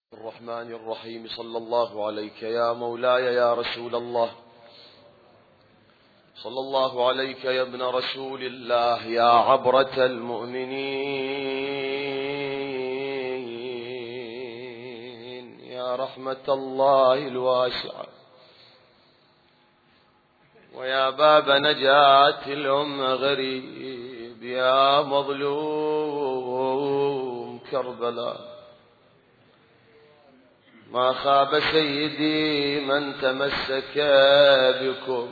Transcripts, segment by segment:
الرحمن الرحيم. صلى الله عليك يا مولاي يا رسول الله، صلى الله عليك يا ابن رسول الله، يا عبرة المؤمنين، يا رحمة الله الواسعة، ويا باب نجاة الأمة غريب، يا مظلوم كربلاء. ما خاب سيدي من تمسك بكم،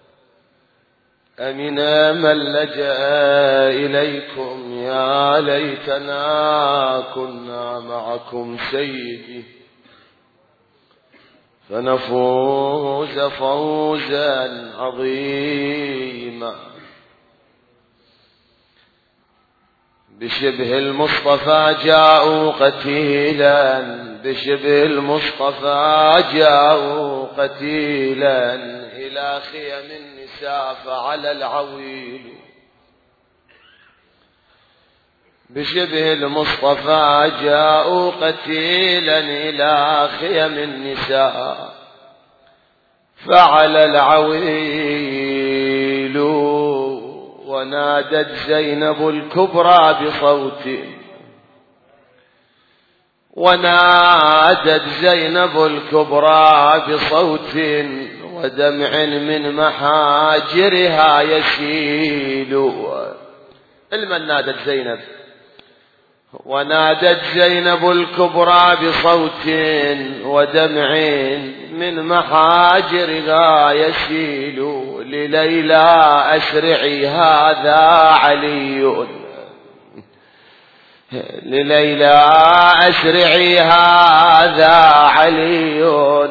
أمن من لجأ إليكم، يا ليتنا كنا معكم سيدي فنفوز فوزا عظيما. بشبه المصطفى جاءوا قتيلا، بشبه المصطفى جاءوا قتيلا، إلى خيم النساء فعلى العويل. بشبه المصطفى جاءوا قتيلا، إلى خيم النساء فعلى العويل. ونادت زينب الكبرى بصوت، ونادت زينب الكبرى بصوت، ودمع من محاجرها يسيل. المن نادت زينب، ونادت زينب الكبرى بصوت، ودمع من محاجرها يسيل. لليلى أسرعي هذا علي، لليلى أسرعي هذا علي.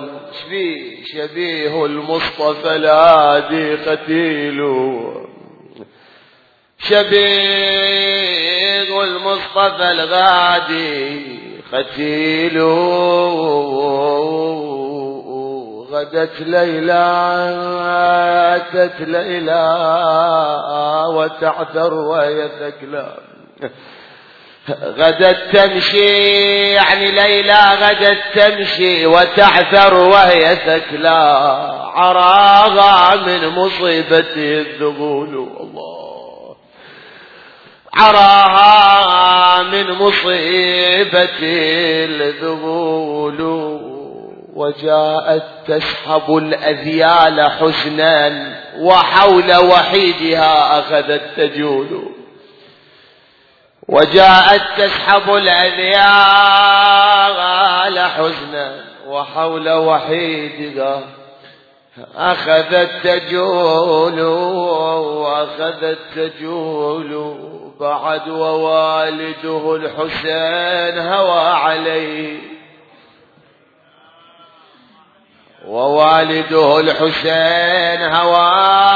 شبيه المصطفى الهادي قتيل، شبيه المصطفى الغادي قتيل. غدت ليلى، أتت ليلى وتعثر وهي ثكلى. غدت تمشي، يعني ليلى غدت تمشي وتعثر وهي ثكلى. عراها من مصيبة الذبول، الله عراها من مصيبة الذبول. وجاءت تسحب الأذيال حزنا، وحول وحيدها أخذت تجول. وجاءت تسحب الأذيال حزنا، وحول وحيدها أخذت تجول، وأخذت تجول. بعد ووالده الحسين هوى عليه، ووالده الحسين هوى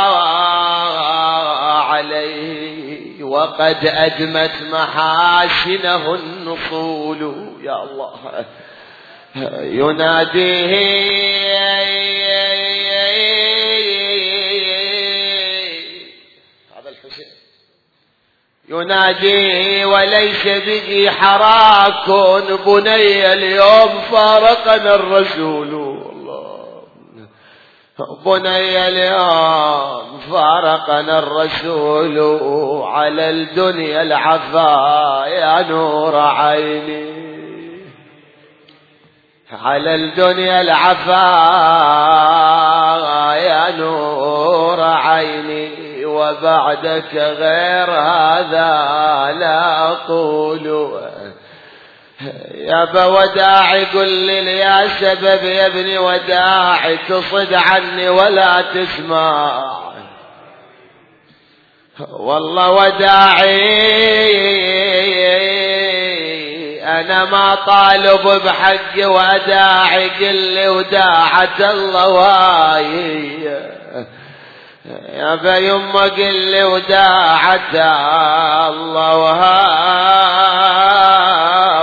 عليه، وقد أدمت محاسنه النصول. يا الله يناديه هذا الحسين، يناديه وليس به حراك، بني اليوم فارقنا الرسول. بني اليوم فارقنا الرسول، على الدنيا العفا يا نور عيني، على الدنيا العفا يا نور عيني. وبعدك غير هذا لا أقول. يا ابا وداعي قل لي يا سبب يا ابني وداعي، تصد عني ولا تسمع. والله وداعي انا ما طالب بحقي، وداعي قل لي وداعة الله واي. يا ابا يما قل لي وداعة الله واي.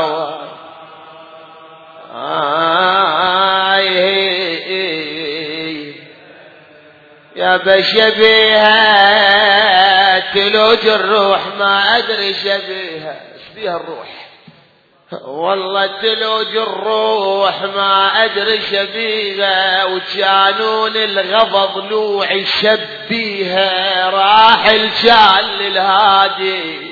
يا بشبيهة تلوج الروح، ما أدري شبيهة، شبيها الروح. والله تلوج الروح ما أدري شبيها، وكانون الغضب ضلوعي شبيها، راح الشال للهادي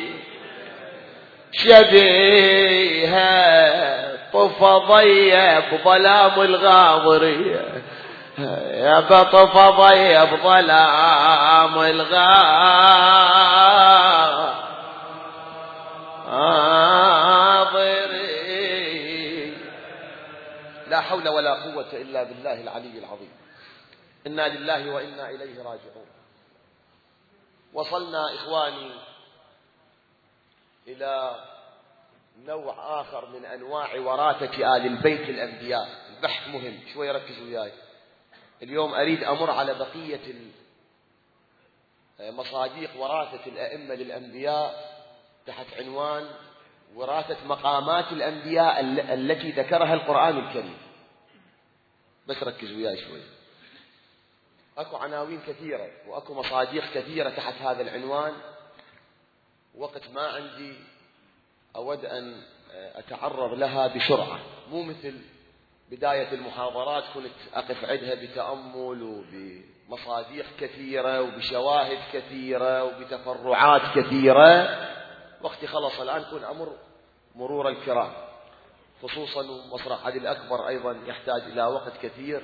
شبيها، طفى ضيب ظلام الغاضرية، يا بطفى ضيب ظلام الغاضرية. لا حول ولا قوة إلا بالله العلي العظيم. إنا لله وإنا إليه راجعون. وصلنا إخواني إلى نوع آخر من أنواع وراثة آل البيت الأنبياء. البحث مهم، شوي ركزوا وياي. اليوم أريد أمر على بقية مصاديق وراثة الأئمة للأنبياء تحت عنوان وراثة مقامات الأنبياء التي ذكرها القرآن الكريم. بس ركزوا وياي شوي. أكو عناوين كثيرة وأكو مصاديق كثيرة تحت هذا العنوان، وقت ما عندي أود أن أتعرض لها بسرعة، مو مثل بداية المحاضرات كنت أقف عندها بتأمل وبمصاديق كثيرة وبشواهد كثيرة وبتفرعات كثيرة. وقتي خلص الآن، كن أمر مرور الكرام، خصوصا مسرح علي الأكبر أيضا يحتاج إلى وقت كثير،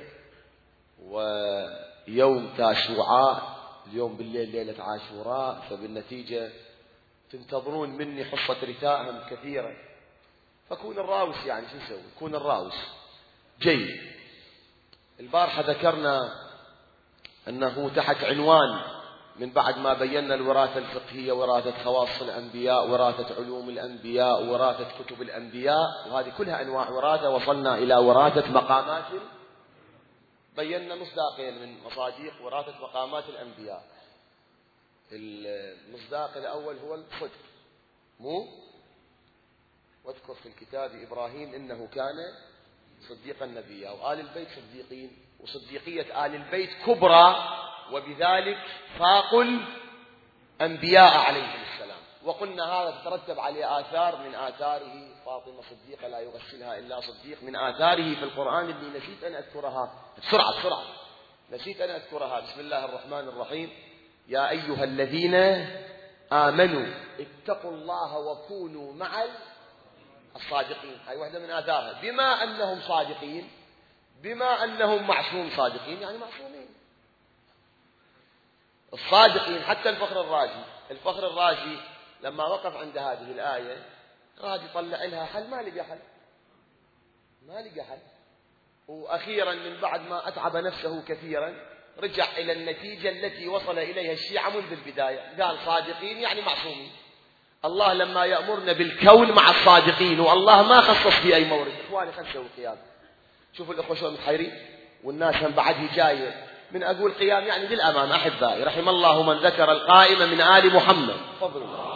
ويوم تاشوعاء اليوم بالليل ليلة عاشوراء، فبالنتيجة تنتظرون مني حصة رثاء كثيرة، فكون الراوس يعني شو نسوي؟ كون الراوس جيد. البارحة ذكرنا أنه تحت عنوان من بعد ما بينا الوراثة الفقهية، وراثة خواص الأنبياء، وراثة علوم الأنبياء، وراثة كتب الأنبياء، وهذه كلها أنواع وراثة، وصلنا إلى وراثة مقامات. بينا مصداقين من مصاديق وراثة مقامات الأنبياء. المصداق الأول هو الصدق، مو واذكر في الكتاب إبراهيم إنه كان صديقا نبيا، وآل البيت صديقين، وصديقية آل البيت كبرى، وبذلك فاقوا الأنبياء عليهم السلام. وقلنا هذا تترتب عليه آثار، من آثاره فاطمة صديقة لا يغسلها إلا صديق، من آثاره في القرآن اللي نسيت أن أذكرها بسرعة نسيت أن أذكرها. بسم الله الرحمن الرحيم. يا أيها الذين آمنوا اتقوا الله وكونوا مع الصادقين. هاي واحدة من آثارها. بما أنهم صادقين، بما أنهم معصوم صادقين، يعني معصومين الصادقين. حتى الفخر الرازي لما وقف عند هذه الآية راد يطلع لها حل، ما لقى حل. وأخيرا من بعد ما أتعب نفسه كثيرا رجع إلى النتيجة التي وصل إليها الشيعة منذ البداية، قال صادقين يعني معصومين. الله لما يأمرنا بالكون مع الصادقين، والله ما خصص في أي مورد. إخواني خلنا نسوي قيام. شوفوا الأخوة شلون متحيرين، والناس هم بعد جاية. من أقول قيام يعني للأمام أحبائي. رحم الله من ذكر القائمة من آل محمد. تفضلوا.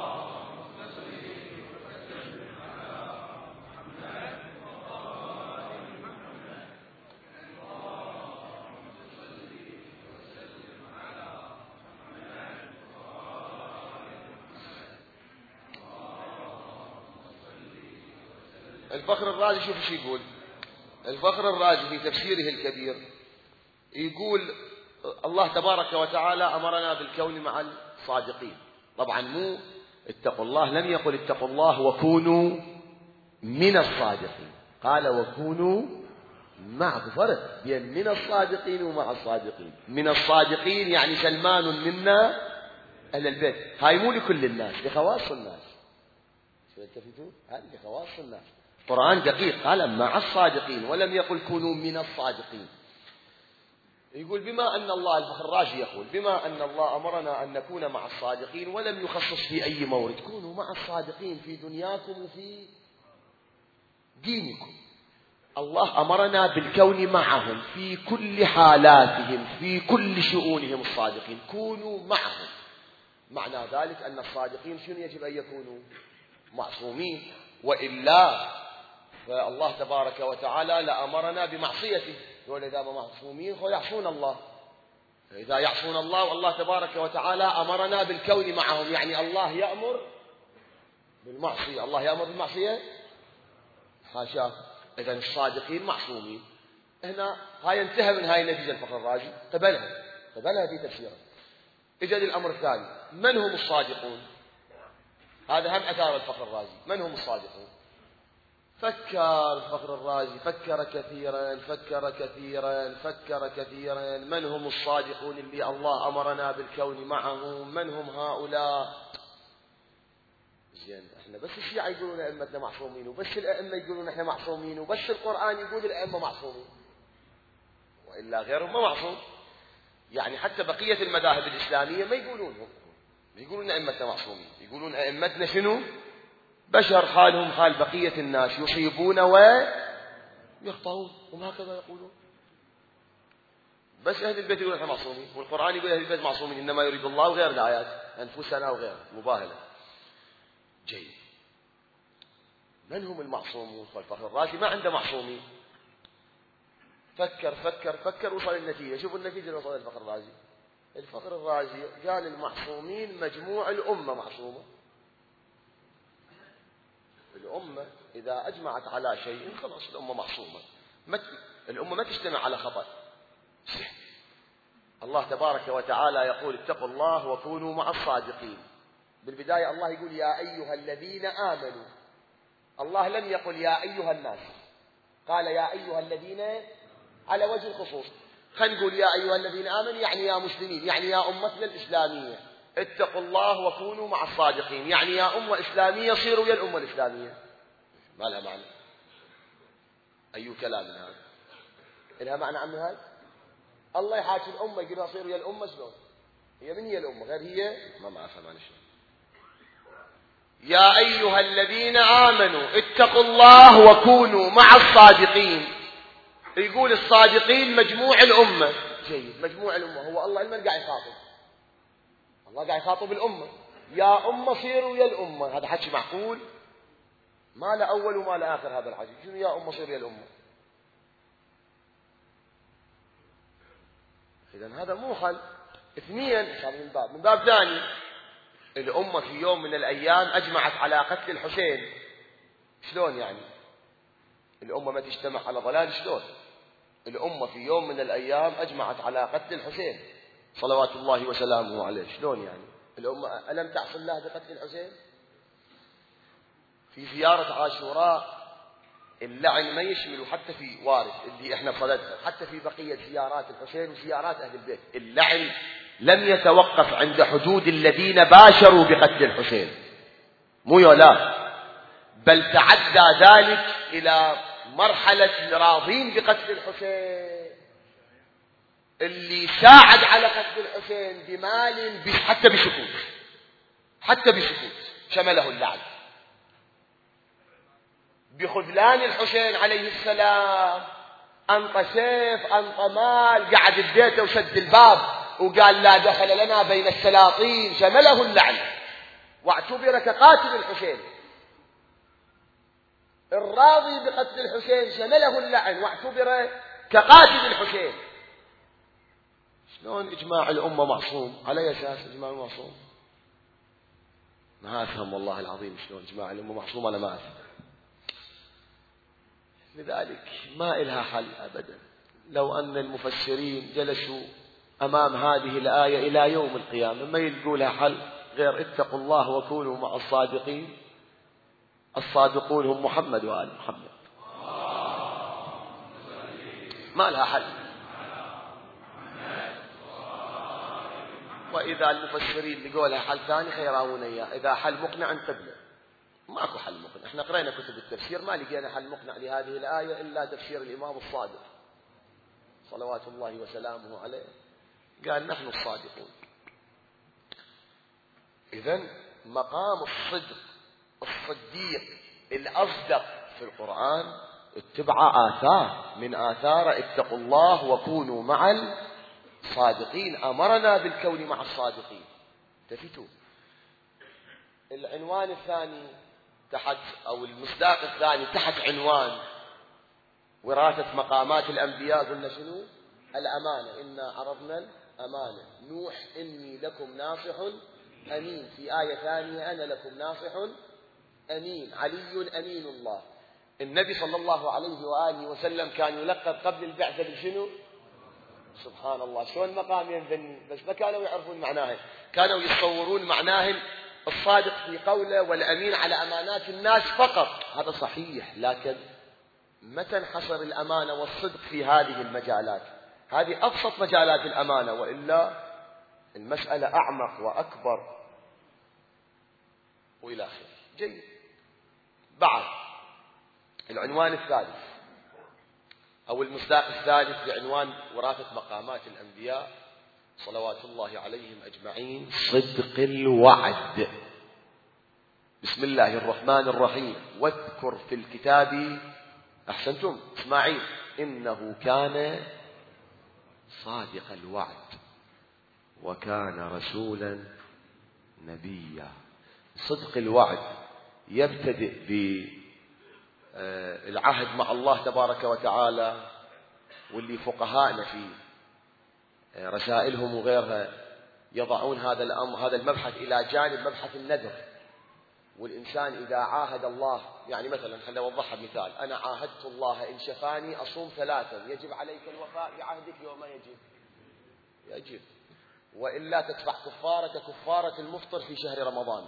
الفخر الرازي شوف ايش يقول. الفخر الرازي في تفسيره الكبير يقول الله تبارك وتعالى أمرنا بالكون مع الصادقين. طبعا مو اتقوا الله، لم يقل اتقوا الله وكونوا من الصادقين، قال وكونوا مع. فرق بين من الصادقين ومع الصادقين. من الصادقين يعني سلمان منا أهل البيت، هاي مو لكل الناس، لخواص الناس. شو التفتوا؟ هذه لخواص الناس. القرآن دقيق، قال مع الصادقين ولم يقل كونوا من الصادقين. يقول بما أن الله، الفخر الرازي يقول بما أن الله أمرنا أن نكون مع الصادقين ولم يخصص في أي مورد، كونوا مع الصادقين في دنياكم وفي دينكم. الله أمرنا بالكون معهم في كل حالاتهم، في كل شؤونهم الصادقين، كونوا معهم. معنى ذلك أن الصادقين شنو يجب أن يكونوا؟ معصومين، وإلا فالله تبارك وتعالى لأمرنا بمعصيته. وإذا معصومين يعصون الله، إذا يعصون الله، والله تبارك وتعالى أمرنا بالكون معهم، يعني الله يأمر بالمعصية. الله يأمر بالمعصية حاشاه. إذن الصادقين معصومين. هنا هاي انتهى من هاي النتيجة الفخر الرازي، قبلها في تفسيره. إجا الأمر الثاني، من هم الصادقون؟ هذا هم أثار الفخر الرازي، من هم الصادقون؟ فكر الفخر الرازي، فكر كثيرا، من هم الصادقون اللي الله أمرنا بالكون معهم؟ من هم هؤلاء؟ زين، احنا بس الشيعة يقولون أئمتنا معصومين، وبس الأئمة يقولون احنا معصومين، وبس القرآن يقول الأئمة معصومين، وإلا غيرهم ما معصوم. يعني حتى بقية المذاهب الإسلامية ما يقولون أئمتنا معصومين، يقولون أئمتنا شنو؟ بشر حالهم حال بقية الناس، يصيبون ويخطئون، هم هكذا يقولون. بس أهل البيت يقولون احنا معصومين، والقرآن يقول أهل البيت معصومين، إنما يريد الله وغير الآيات أنفسنا وغير مباهلة. جيد، من هم المعصومون؟ فالفخر الرازي ما عنده معصومين. فكر وصل النتيجة. شوفوا النتيجة اللي وصل الفخر الرازي. الفخر الرازي قال المعصومين مجموع الأمة معصومة. الأمة إذا أجمعت على شيء خلاص الأمة معصومة. الأمة ما تجتمع على خطأ. الله تبارك وتعالى يقول اتقوا الله وكونوا مع الصادقين. بالبداية الله يقول يا أيها الذين آمنوا. الله لم يقل يا أيها الناس، قال يا أيها الذين على وجه الخصوص. خلينا نقول يا أيها الذين آمنوا يعني يا مسلمين، يعني يا أمتنا الإسلامية اتقوا الله وكونوا مع الصادقين، يعني يا أمة إسلامية صيروا يا الأمة الإسلامية. ما لها معنى. أي كلام هذا؟ إلها معنى عم هذا؟ الله يحاكي الأمة يقولها صيروا يا الأمة، شلون؟ هي من هي الأمة؟ غير هي ما أفهم أنا شلون. يا أيها الذين آمنوا اتقوا الله وكونوا مع الصادقين. يقول الصادقين مجموع الأمة. جيد، مجموع الأمة هو الله من قاعد يخاطب؟ الله قاعد يخاطب الأمة. يا أمة صيروا يا الأمة. هذا حكي معقول؟ ما له أول وما له آخر هذا الحكي. شنو يا أمة صيروا يا الأمة؟ إذن هذا مو حل. اثنين، من باب ثاني، الأمة في يوم من الأيام أجمعت على قتل الحسين. شلون يعني؟ الأمة ما تجتمع على ضلال شلون؟ الأمة في يوم من الأيام أجمعت على قتل الحسين صلوات الله وسلامه عليه. شلون يعني؟ الأمة ألم تعصي الله بقتل الحسين؟ في زيارة عاشوراء اللعن ما يشمل حتى في وارث اللي احنا بصددها، حتى في بقية زيارات الحسين وزيارات أهل البيت اللعن لم يتوقف عند حدود الذين باشروا بقتل الحسين، مو لا، بل تعدى ذلك إلى مرحلة الراضين بقتل الحسين، اللي ساعد على قتل الحسين بمال حتى بسكوت شمله اللعن. بخذلان الحسين عليه السلام أنطى سيف، أنطى مال، قعد ببيته وشد الباب وقال لا دخل لنا بين السلاطين، شمله اللعن واعتبر كقاتل الحسين. الراضي بقتل الحسين شمله اللعن واعتبر كقاتل الحسين. شلون إجماع الأمة معصوم؟ على أساس إجماع معصوم؟ ما أفهم والله العظيم شلون إجماع الأمة معصوم، أنا ما أفهم. لذلك ما إلها حل أبدا. لو أن المفسرين جلسوا أمام هذه الآية إلى يوم القيامة ما يلقوا لها حل غير اتقوا الله وكونوا مع الصادقين. الصادقون هم محمد وآل محمد، ما لها حل. وإذا المفسرين لقوا لها حل ثاني خيراونا إياه، إذا حل مقنع انتبه. ماكو حل مقنع. احنا قرأنا كتب التفسير ما لقينا حل مقنع لهذه الآية إلا تفسير الإمام الصادق صلوات الله وسلامه عليه، قال نحن الصادقون. إذن مقام الصديق الأصدق في القرآن اتبع آثار من آثار اتقوا الله وكونوا مع الصادقين. أمرنا بالكون مع الصادقين. تفتوا العنوان الثاني تحت، أو المصداق الثاني تحت عنوان وراثة مقامات الأنبياء، قلنا شنو؟ الأمانة. إنا عرضنا الأمانة. نوح إني لكم ناصح أمين. في آية ثانية أنا لكم ناصح أمين. علي أمين الله. النبي صلى الله عليه وآله وسلم كان يلقب قبل البعثة بشنو؟ سبحان الله، شلون مقام ينذني، بس ما كانوا يعرفون معناه، كانوا يتصورون معناه الصادق في قوله والأمين على أمانات الناس فقط. هذا صحيح، لكن متى انحصر الأمانة والصدق في هذه المجالات؟ هذه أبسط مجالات الأمانة، وإلا المسألة أعمق وأكبر وإلى آخره. جيد. بعد العنوان الثالث أو المصداق الثالث بعنوان وراثة مقامات الأنبياء صلوات الله عليهم أجمعين، صدق الوعد. بسم الله الرحمن الرحيم. واذكر في الكتاب، أحسنتم، إسماعيل، إنه كان صادق الوعد وكان رسولا نبيا. صدق الوعد يبتدئ بالعهد مع الله تبارك وتعالى، واللي فقهاءنا في رسائلهم وغيرها يضعون هذا المبحث إلى جانب مبحث النذر. والإنسان إذا عاهد الله، يعني مثلا خلينا نوضحها بمثال، أنا عاهدت الله إن شفاني أصوم 3، يجب عليك الوفاء بعهدك يوم يجب، وإلا تدفع كفارة المفطر في شهر رمضان.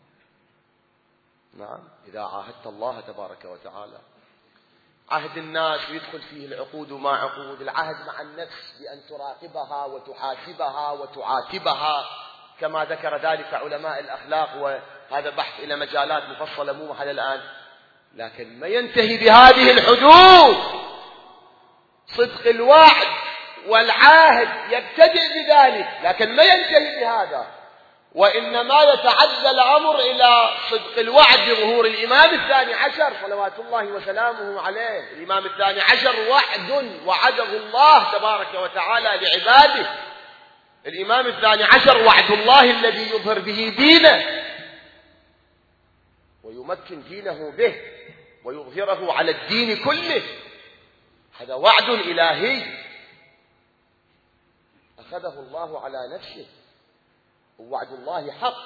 نعم، إذا عاهدت الله تبارك وتعالى. عهد الناس يدخل فيه العقود وما عقود. العهد مع النفس بأن تراقبها وتحاسبها وتعاتبها كما ذكر ذلك علماء الأخلاق، وهذا بحث إلى مجالات مفصلة مو محل الآن، لكن ما ينتهي بهذه الحدود. صدق الوعد والعاهد يبتدئ بذلك، لكن ما ينتهي بهذا، وإنما يتعدى الأمر إلى صدق الوعد بظهور الإمام الثاني عشر صلوات الله وسلامه عليه. الإمام الثاني عشر وعد وعده الله تبارك وتعالى لعباده. الإمام الثاني عشر وعد الله الذي يظهر به دينه ويمكن دينه به ويظهره على الدين كله. هذا وعد إلهي أخذه الله على نفسه، ووعد الله حق.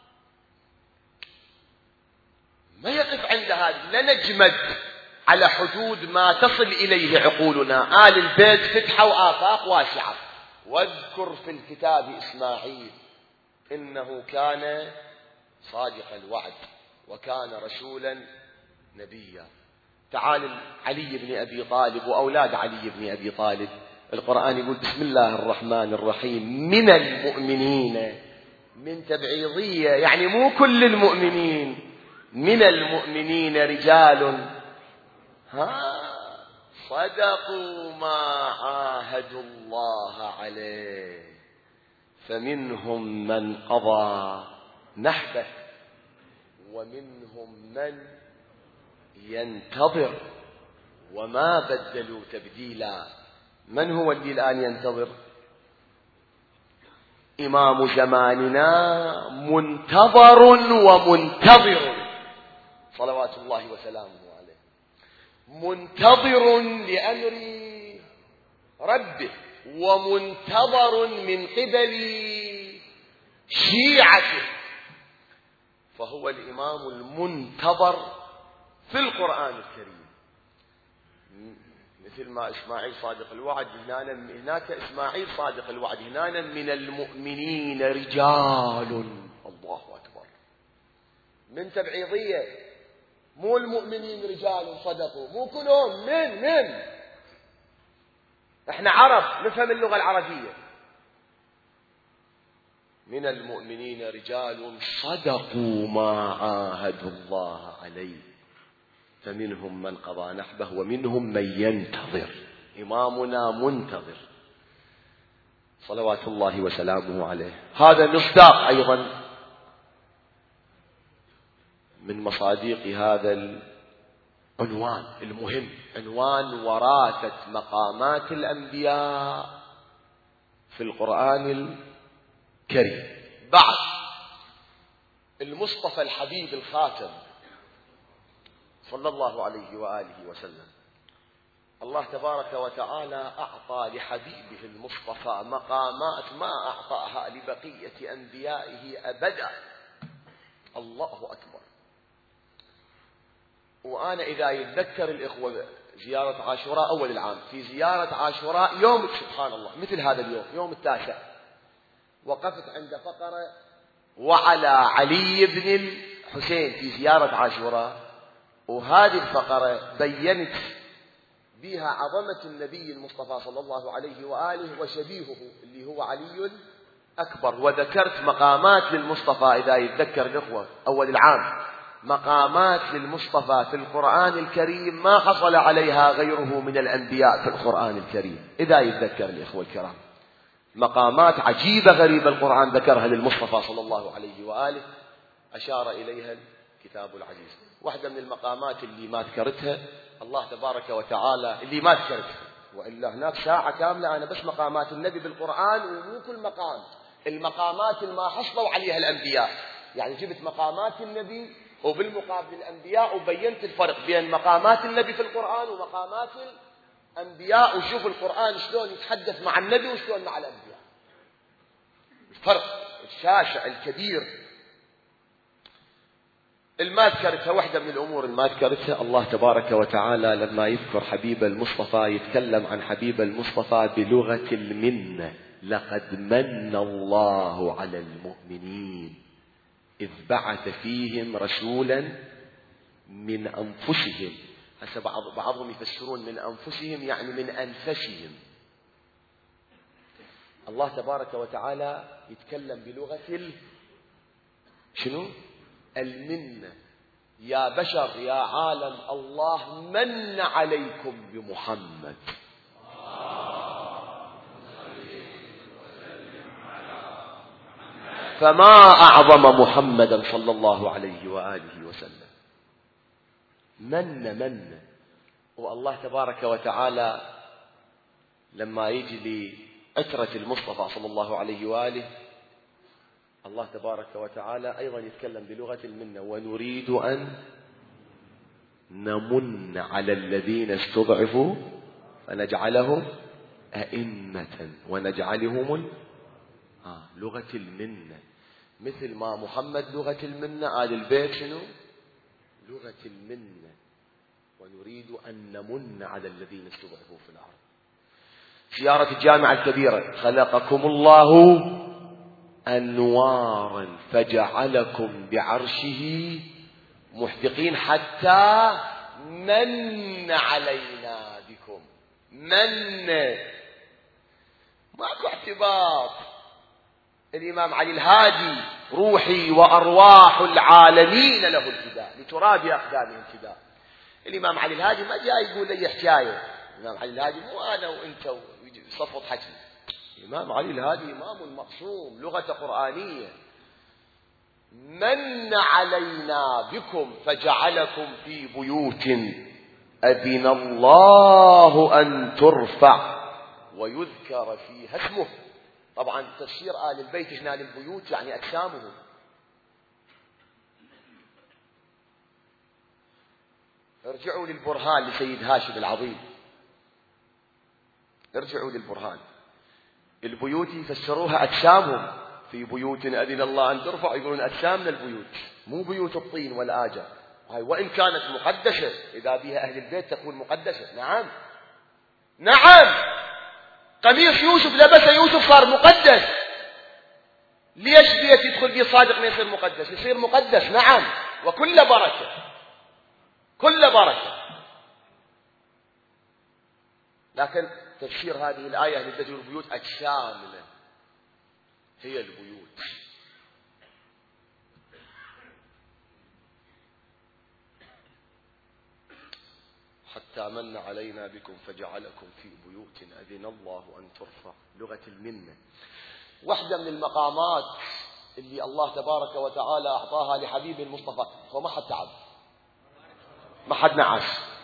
ما يقف عند هذا، لا نجمد على حدود ما تصل إليه عقولنا. آل البيت فتحوا آفاق واسعة. واذكر في الكتاب إسماعيل إنه كان صادق الوعد وكان رسولا نبيا. تعال علي بن أبي طالب وأولاد علي بن أبي طالب، القرآن يقول بسم الله الرحمن الرحيم من المؤمنين، من تبعيضية، يعني مو كل المؤمنين، من المؤمنين رجال صدقوا ما عاهدوا الله عليه فمنهم من قضى نحبه ومنهم من ينتظر وما بدلوا تبديلا. من هو اللي الآن ينتظر؟ إمام زماننا منتظر ومنتظر صلوات الله وسلامه عليه، منتظر لأمر ربه ومنتظر من قبل شيعته، فهو الإمام المنتظر في القرآن الكريم. مثل ما إسماعيل صادق الوعد، هناك إسماعيل صادق الوعد، هنا من المؤمنين رجال، الله أكبر، من تبعيضية، مو المؤمنين رجال صدقوا، مو كلهم، من احنا عرب نفهم اللغة العربية. من المؤمنين رجال صدقوا ما عاهدوا الله عليه فمنهم من قضى نحبه ومنهم من ينتظر. إمامنا منتظر صلوات الله وسلامه عليه. هذا مصداق أيضا من مصاديق هذا العنوان المهم، عنوان وراثة مقامات الأنبياء في القرآن الكريم. بعد المصطفى الحبيب الخاتم صلى الله عليه وآله وسلم، الله تبارك وتعالى أعطى لحبيبه المصطفى مقامات ما أعطاها لبقية أنبيائه أبدا. الله أكبر. وأنا إذا يتذكر الإخوة زيارة عاشوراء أول العام، في زيارة عاشوراء يوم سبحان الله مثل هذا اليوم يوم 9، وقفت عند فقرة وعلى علي بن الحسين في زيارة عاشوراء، وهذه الفقرة بيّنت بها عظمة النبي المصطفى صلى الله عليه وآله وشبيهه اللي هو علي الأكبر، وذكرت مقامات للمصطفى إذا يتذكر الإخوة أول العام، مقامات للمصطفى في القرآن الكريم ما حصل عليها غيره من الأنبياء في القرآن الكريم، إذا يتذكر الإخوة الكرام مقامات عجيبة غريبة القرآن ذكرها للمصطفى صلى الله عليه وآله أشار إليها الكتاب العزيز. واحدة من المقامات اللي ما ذكرتها الله تبارك وتعالى، اللي ما ذكرتها وإلا هناك ساعة كاملة أنا بس مقامات النبي بالقرآن، ومو كل مقام، المقامات اللي ما حصلوا عليها الأنبياء، يعني جبت مقامات النبي وبالمقابل الأنبياء وبينت الفرق بين مقامات النبي في القرآن ومقامات الأنبياء، وشوف القرآن شلون يتحدث مع النبي وشلون مع الأنبياء، الفرق الشاسع الكبير. الما ذكرتها واحدة من الأمور الما ذكرتها، الله تبارك وتعالى لما يذكر حبيب المصطفى يتكلم عن حبيب المصطفى بلغة المنة، لقد من الله على المؤمنين إذ بعث فيهم رسولا من أنفسهم، هسه بعضهم يفسرون من أنفسهم يعني من أنفسهم. الله تبارك وتعالى يتكلم بلغة شنو؟ المنة. يا بشر يا عالم الله من عليكم بمحمد، فما أعظم محمدا صلى الله عليه وآله وسلم. من والله تبارك وتعالى لما يجي لعترة المصطفى صلى الله عليه وآله الله تبارك وتعالى أيضا يتكلم بلغة المنة، ونريد أن نمن على الذين استضعفوا فنجعلهم أئمة ونجعلهم لغة المنة، مثل ما محمد لغة المنة، آل البيت شنو؟ لغة المنة. ونريد أن نمن على الذين استضعفوا في الأرض. زيارة الجامعة الكبيرة، خلقكم الله أنوارا فجعلكم بعرشه محدقين حتى من علينا بكم. من ماكو اعتبار. الإمام علي الهادي روحي وأرواح العالمين له الفداء لتراب أقدامهم فداء. الإمام علي الهادي ما جاي يقول لي حكاية، الإمام علي الهادي مو أنا وأنت صفط حكي، الإمام علي الهادي إمام معصوم لغة قرآنية. من علينا بكم فجعلكم في بيوت أذن الله أن ترفع ويذكر فيها اسمه. طبعا تفسير آل البيت هنا للبيوت يعني أجسامهم. ارجعوا للبرهان لسيد هاشم العظيم، ارجعوا للبرهان. البيوت يفسروها أجسامهم، في بيوت أذن الله أن ترفع يقولون أجسامنا البيوت، مو بيوت الطين والآجر، وإن كانت مقدسة إذا بها أهل البيت تكون مقدسة. نعم نعم، قميص يوسف لبسه يوسف صار مقدس، ليش بيت يدخل فيه صادق ما يصير مقدس؟ يصير مقدس. نعم، وكل بركة كل بركة. لكن تفسير هذه الآية لتجر البيوت أجسامنا هي البيوت. حتى من علينا بكم فجعلكم في بيوت أذن الله أن ترفع، لغة المنة. واحدة من المقامات اللي الله تبارك وتعالى أعطاها لحبيب المصطفى، وما حد تعب ما حد نعس.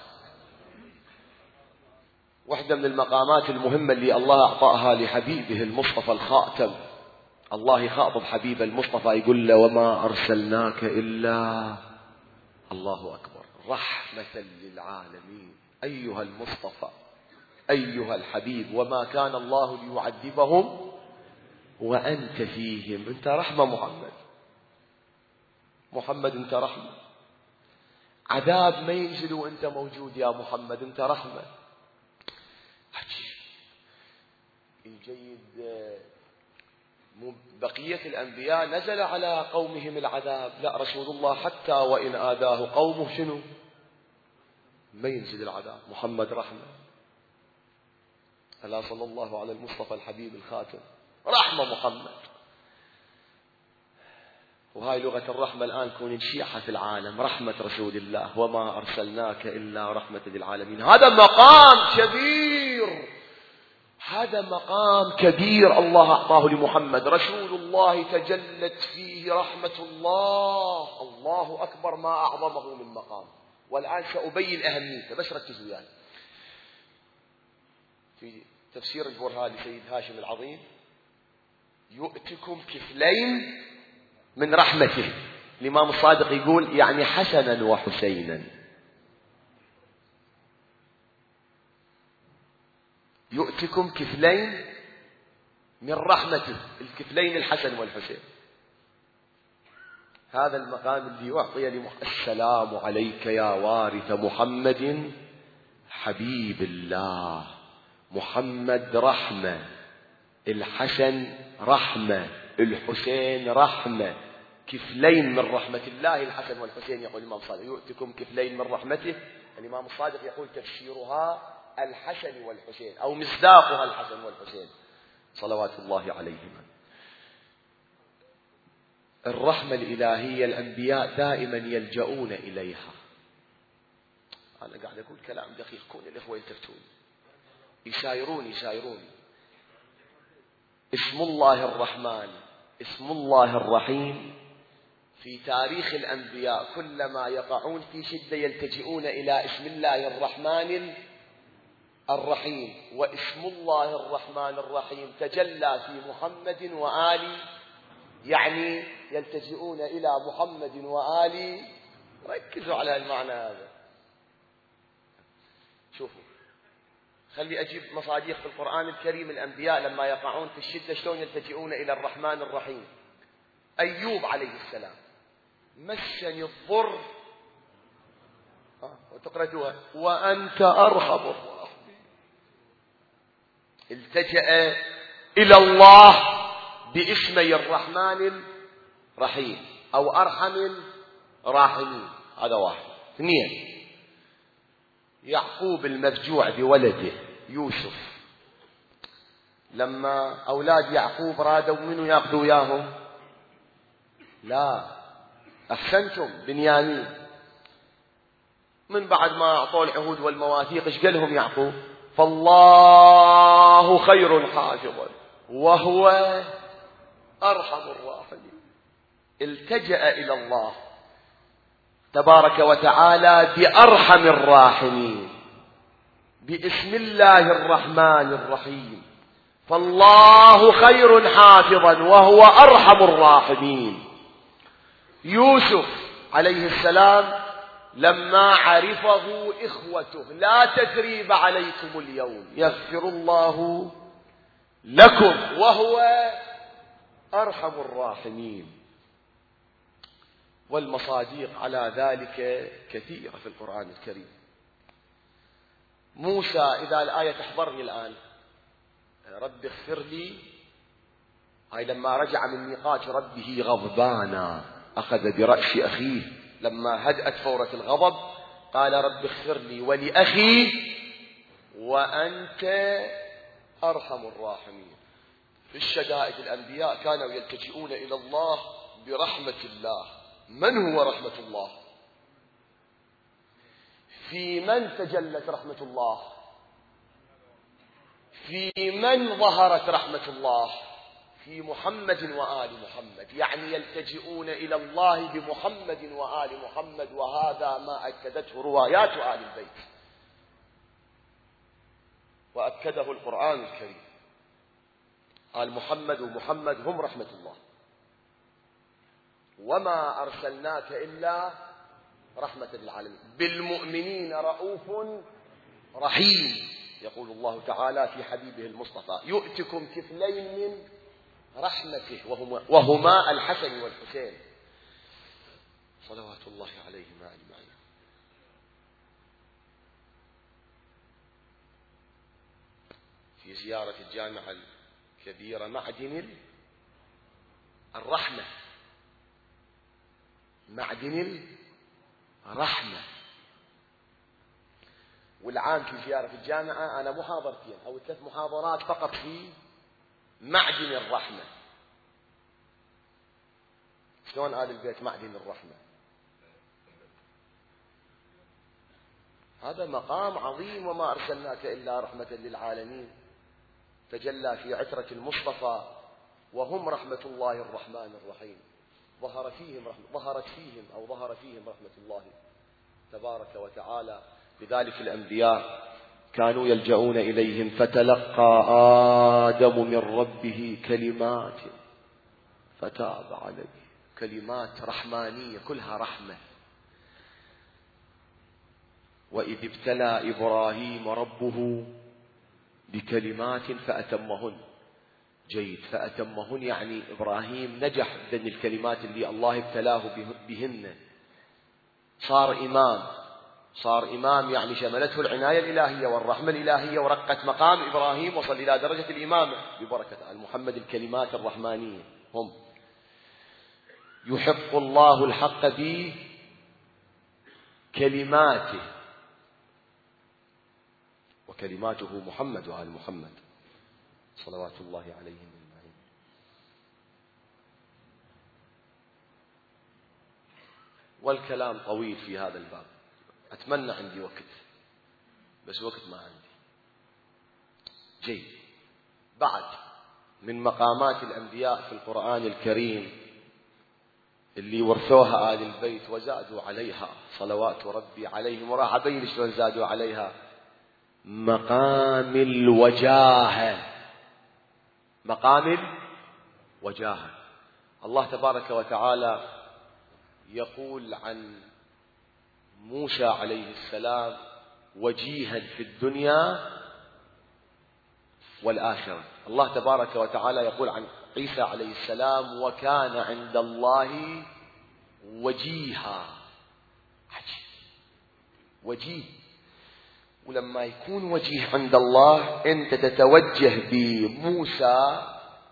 واحدة من المقامات المهمة اللي الله أعطاها لحبيبه المصطفى الخاتم، الله يخاطب حبيب المصطفى يقول له وما أرسلناك إلا الله أكبر رحمة للعالمين أيها المصطفى أيها الحبيب، وما كان الله ليعذبهم وأنت فيهم. أنت رحمة محمد، محمد أنت رحمة. عذاب ما ينزل وانت موجود يا محمد، انت رحمة. عجيب. الجيد بقية الأنبياء نزل على قومهم العذاب، لا رسول الله حتى وإن آذاه قومه شنو؟ ما ينزل العذاب. محمد رحمة. ألا صلى الله على المصطفى الحبيب الخاتم، رحمة محمد. وهاي لغة الرحمة الآن كون انشيحة في العالم، رحمة رسول الله، وما أرسلناك إلا رحمة للعالمين. هذا مقام كبير، هذا مقام كبير الله أعطاه لمحمد. رسول الله تجلت فيه رحمة الله. الله أكبر، ما أعظمه من مقام. والآن سأبين أهميته، بس ركزوا يعني. في تفسير البرهان لسيد هاشم العظيم: يؤتكم كفلين من رحمته. الإمام الصادق يقول يعني حسنا وحسينا. يؤتكم كفلين من رحمته، الكفلين الحسن والحسين. هذا المقام اللي أعطي السلام عليك يا وارث محمد حبيب الله. محمد رحمة، الحسن رحمة، الحسين رحمة، كفلين من رحمة الله الحسن والحسين. يقول الإمام الصادق: يؤتكم كفلين من رحمته. الإمام الصادق يقول تفسيرها الحسن والحسين، أو مصداقها الحسن والحسين صلوات الله عليهما. الرحمة الإلهية الأنبياء دائما يلجؤون إليها. أنا قاعد أقول كلام دقيق، كون الإخوة يلتفتون يشايرون. اسم الله الرحمن، اسم الله الرحيم، في تاريخ الأنبياء كلما يقعون في شدة يلتجئون إلى اسم الله الرحمن الرحيم. واسم الله الرحمن الرحيم تجلى في محمد وآل، يعني يلتجئون إلى محمد وآل. ركزوا على المعنى هذا. شوفوا، خلي أجيب مصاديق في القرآن الكريم. الأنبياء لما يقعون في الشدة شلون يلتجئون إلى الرحمن الرحيم. أيوب عليه السلام: مسني الضر، وتقرأتوها، وأنت أرحم الراحمين. التجأ إلى الله باسمي الرحمن الرحيم أو أرحم الراحمين. هذا واحد. اثنين: يعقوب المفجوع بولده يوسف، لما أولاد يعقوب رادوا منه يأخذوا إياهم، لا، أحسنتم، بنيامين. من بعد ما أعطوا العهود والمواثيق إيش قال لهم يعقوب؟ فالله خير حافظا وهو أرحم الراحمين. التجأ إلى الله تبارك وتعالى بأرحم الراحمين، باسم الله الرحمن الرحيم. فالله خير حافظا وهو أرحم الراحمين. يوسف عليه السلام لما عرفه إخوته: لا تثريب عليكم اليوم يغفر الله لكم وهو أرحم الراحمين. والمصاديق على ذلك كثيرة في القرآن الكريم. موسى، إذا الآية تحضرني الآن: رب اغفر لي، هاي لما رجع من ميقات ربه غضبانا أخذ برأس أخيه، لما هدأت فورة الغضب قال: رب اغفر لي ولأخي وأنت أرحم الراحمين. في الشدائد الأنبياء كانوا يلتجئون إلى الله برحمة الله. من هو رحمة الله؟ في من تجلت رحمة الله؟ في من ظهرت رحمة الله؟ في محمد وآل محمد. يعني يلتجئون إلى الله بمحمد وآل محمد، وهذا ما أكدته روايات آل البيت وأكده القرآن الكريم. آل محمد ومحمد هم رحمة الله. وما أرسلناك إلا رحمة للعالمين، بالمؤمنين رؤوف رحيم. يقول الله تعالى في حبيبه المصطفى: يؤتكم كفلين من رحمته وهما الحسن والحسين صلوات الله عليهما أجمعين. في زيارة الجامعة الكبيرة معدن الرحمة، معدن الرحمة. والعام في زيارة الجامعة أنا محاضرتين أو 3 محاضرات فقط في معدن الرحمة. شلون آل البيت معدن الرحمة؟ هذا مقام عظيم، وما أرسلناك إلا رحمة للعالمين، تجلى في عترة المصطفى وهم رحمة الله الرحمن الرحيم. ظهر فيهم رحمة الله تبارك وتعالى. لذلك الأنبياء كانوا يلجؤون إليهم، فتلقى آدم من ربه كلمات فتاب عليه. كلمات رحمانية كلها رحمة. وإذ ابتلى إبراهيم ربه بكلمات فأتمهن. جيد، فأتمهن يعني إبراهيم نجح بأن الكلمات اللي الله ابتلاه بهن صار إمام، يعني شملته العناية الإلهية والرحمة الإلهية، ورقت مقام إبراهيم، وصل إلى درجة الإمامة ببركة آل محمد. الكلمات الرحمانية هم يحق الله الحق بكلماته، وكلماته محمد وآل محمد صلوات الله عليهم أجمعين. والكلام طويل في هذا الباب، أتمنى عندي وقت، بس وقت ما عندي. جيد، بعد من مقامات الأنبياء في القرآن الكريم اللي ورثوها آل البيت وزادوا عليها صلوات ربي عليهم، وراح أبين شلون زادوا عليها. مقام الوجاهة، مقام الوجاهة. الله تبارك وتعالى يقول عن موسى عليه السلام: وجيها في الدنيا والآخرة. الله تبارك وتعالى يقول عن عيسى عليه السلام: وكان عند الله وجيها. عجيب، وجيه. ولما يكون وجيه عند الله، أنت تتوجه بموسى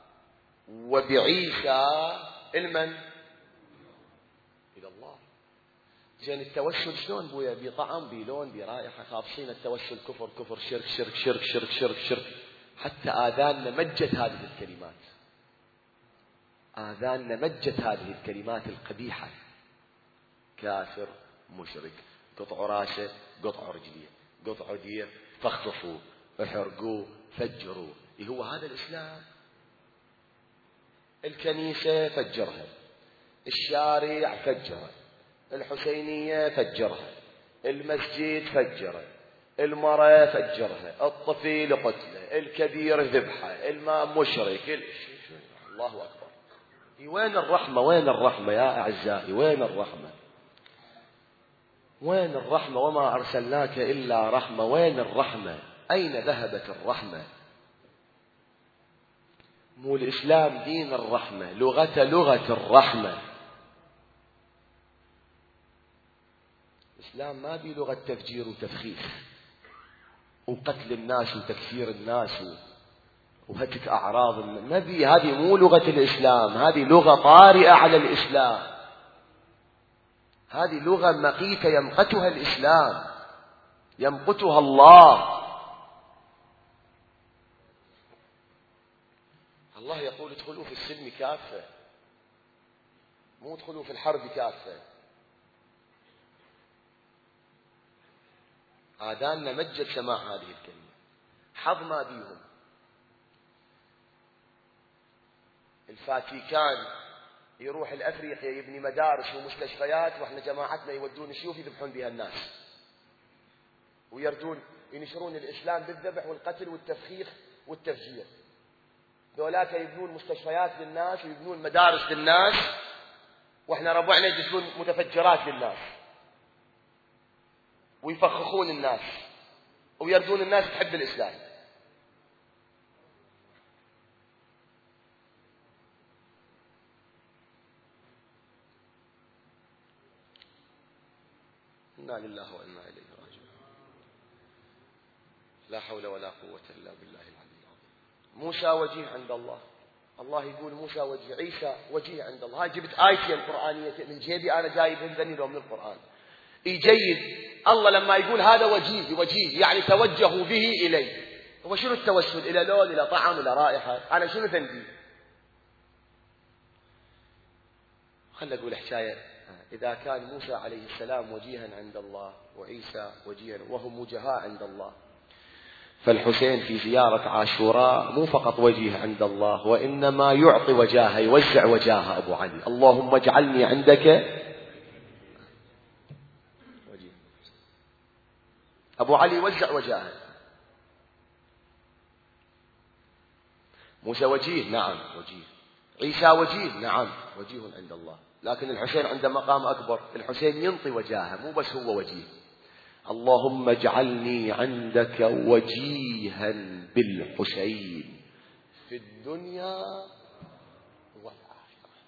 وبعيسى المن إلى الله. زين، التوسل شلون بويا؟ بطعم، بلون، برائحة. خاصين التوسل كفر كفر، شرك شرك شرك شرك شرك شرك. حتى آذاننا مجت هذه الكلمات، آذاننا مجت هذه الكلمات القبيحة. كافر، مشرك، قطع راسه، قطع رجليه، قطع يديه، فاخطفوا، احرقوا، فجروا. هو هذا الإسلام؟ الكنيسة فجرها، الشارع فجره، الحسينية فجرها، المسجد فجره، المرأة فجرها، الطفل قتله، الكبير ذبحه، الماء مشرك. الله أكبر. وين الرحمة؟ وين الرحمة يا أعزائي؟ وين الرحمة؟ وين الرحمة؟ وما أرسلناك إلا رحمة. وين الرحمة؟ أين ذهبت الرحمة؟ مو الإسلام دين الرحمة، لغة الرحمة. الإسلام ما بي لغة تفجير وتفخيخ وقتل الناس وتكفير الناس وهتك أعراض. ما بي، هذه مو لغة الإسلام، هذه لغة طارئة على الإسلام، هذه لغة مقيتة يمقتها الإسلام، يمقتها الله. الله يقول: ادخلوا في السلم كافة، مو ادخلوا في الحرب كافة. آذاننا مجد سماع هذه الكلمة. حظ ما بيهم. الفاتيكان يروح الأفريقيا يبني مدارس ومستشفيات، وإحنا جماعتنا يودون سيوف يذبحون بها الناس، ويردون ينشرون الإسلام بالذبح والقتل والتفخيخ والتفجير. ذولاك يبنون مستشفيات للناس ويبنون مدارس للناس، وإحنا ربعنا يجلسون متفجرات للناس ويفخخون الناس ويردون الناس تحب الإسلام. إنا لله وإنا إليه راجعون. لا حول ولا قوة إلا بالله العلي العظيم. موسى وجيه عند الله. الله يقول موسى وجيه، عيسى وجيه عند الله. هاي جبت آيتين قرآنية من جيبي أنا جايبهم ذني لهم من القرآن. جيد. الله لما يقول هذا وجيه يعني توجهوا به إليه. هو شنو التوسل؟ إلى لون، إلى طعم، إلى رائحة؟ أنا شنو ذنبي؟ خلنا أقول حكاية. إذا كان موسى عليه السلام وجيها عند الله وعيسى وجيها وهم وجهاء عند الله، فالحسين في زيارة عاشوراء مو فقط وجيه عند الله، وإنما يعطي وجاهه، يوزع وجاهه أبو علي. اللهم اجعلني عندك وجيه. أبو علي يوزع وجاهه. موسى وجيه، نعم وجيه. عيسى وجيه، نعم وجيه عند الله. لكن الحسين عنده مقام أكبر. الحسين ينطي وجاهه، مو بس هو وجيه. اللهم اجعلني عندك وجيها بالحسين في الدنيا والآخرة.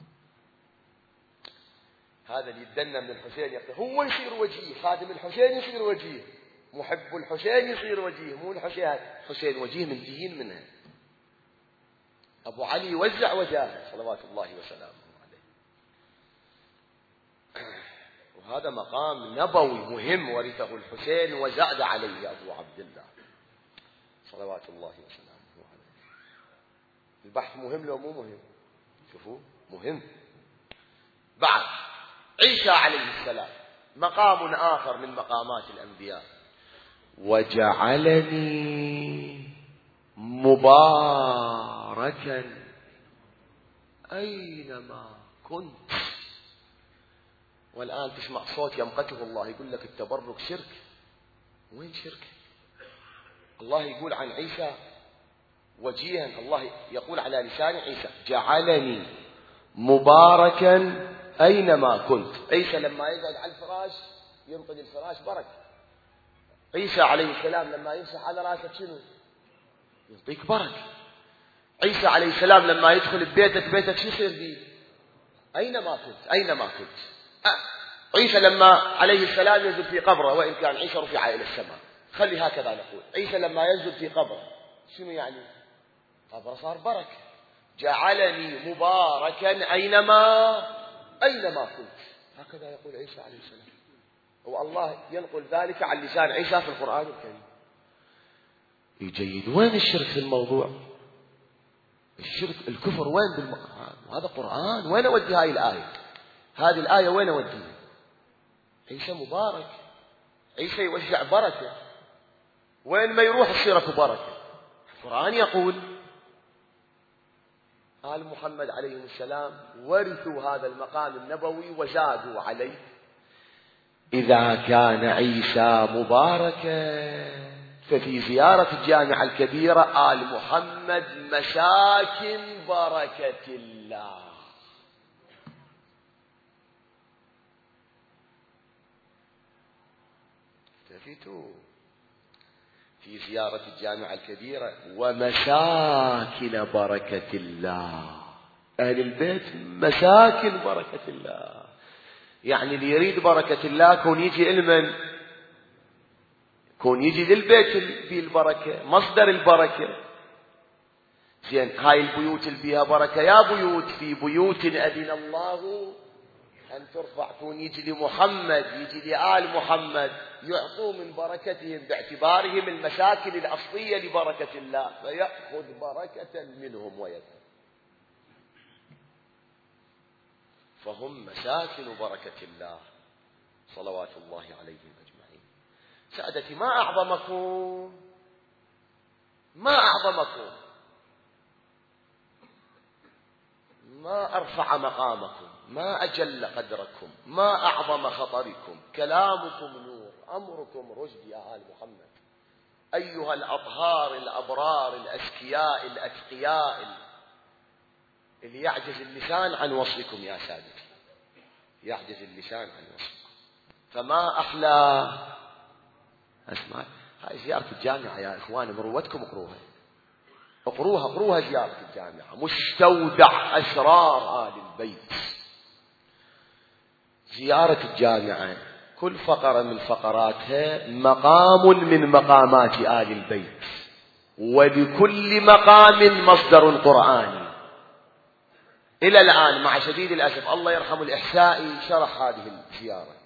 هذا اللي يدنا من الحسين يقول هو يصير وجيه، خادم الحسين يصير وجيه، محب الحسين يصير وجيه، مو الحسين. حسين وجيه من دين منه. أبو علي يوزع وجاهه صلوات الله وسلامه عليه. وهذا مقام نبوي مهم ورثه الحسين وزاد عليه أبو عبد الله صلوات الله وسلامه عليه. البحث مهم لو مو مهم؟ شوفوا مهم. بعد عيسى عليه السلام مقام آخر من مقامات الأنبياء. وجعلني مباركا أينما كنت. والآن تسمع صوت يمقته الله يقول لك التبرك شرك. وين شرك؟ الله يقول عن عيسى وجيها. الله يقول على لسان عيسى جعلني مباركا أينما كنت. عيسى لما يقعد على الفراش ينطق الفراش بركة. عيسى عليه السلام لما يمسح على راسك شنو؟ يعطيك بركة. عيسى عليه السلام لما يدخل ببيتك شو يصير فيه؟ أينما كنت. عيسى لما عليه السلام ينزل في قبره، وإن كان عيسى رفع إلى السماء، خلي هكذا نقول. عيسى لما ينزل في قبره شنو يعني؟ قبره صار بركة. جعلني مباركا أينما كنت. هكذا يقول عيسى عليه السلام. والله ينقل ذلك عن لسان عيسى في القرآن الكريم. جيد. وين الشرك في الموضوع؟ الشرك الكفر وين بالقرآن؟ وهذا قرآن. وين أودي هاي الآية؟ هذه الآية وين أوديها؟ عيسى مبارك، عيسى يوزع بركة، وين ما يروح تصير بركة. القرآن يقول آل محمد عليه السلام ورثوا هذا المقام النبوي وزادوا عليه. إذا كان عيسى مباركا ففي زيارة الجامعة الكبيرة آل محمد مساكن بركة الله. التفتوا في زيارة الجامعة الكبيرة ومساكن بركة الله. أهل البيت مساكن بركة الله. يعني اللي يريد بركة الله كون يجي علما، كون يجي للبيت في البركة، مصدر البركة. زين هاي البيوت اللي فيها بركة، يا بيوت في بيوت أذن الله أن ترفع، كون يجي لمحمد، يجي لآل محمد، يعطوا من بركتهم باعتبارهم المساكن الأصلية لبركة الله، فيأخذ بركة منهم ويذهب. فهم مساكن بركة الله صلوات الله عليهم أجمعين. سادتي ما أعظمكم، ما أرفع مقامكم، ما أجل قدركم، ما أعظم خطركم. كلامكم نور، أمركم رشد يا آل محمد. أيها الأطهار الأبرار الأزكياء الأتقياء اللي يعجز اللسان عن وصفكم يا سادتي، يعجز اللسان عن وصفكم. فما أحلى. اسمع، هاي زيارة الجامعة يا إخواني، مروتكم اقروها زيارة الجامعة، مستودع أسرار آل البيت. زيارة الجامعة كل فقرة من فقراتها مقام من مقامات آل البيت. ولكل مقام مصدر قرآني. إلى الآن مع شديد الأسف الله يرحم الإحسائي شرح هذه الزيارة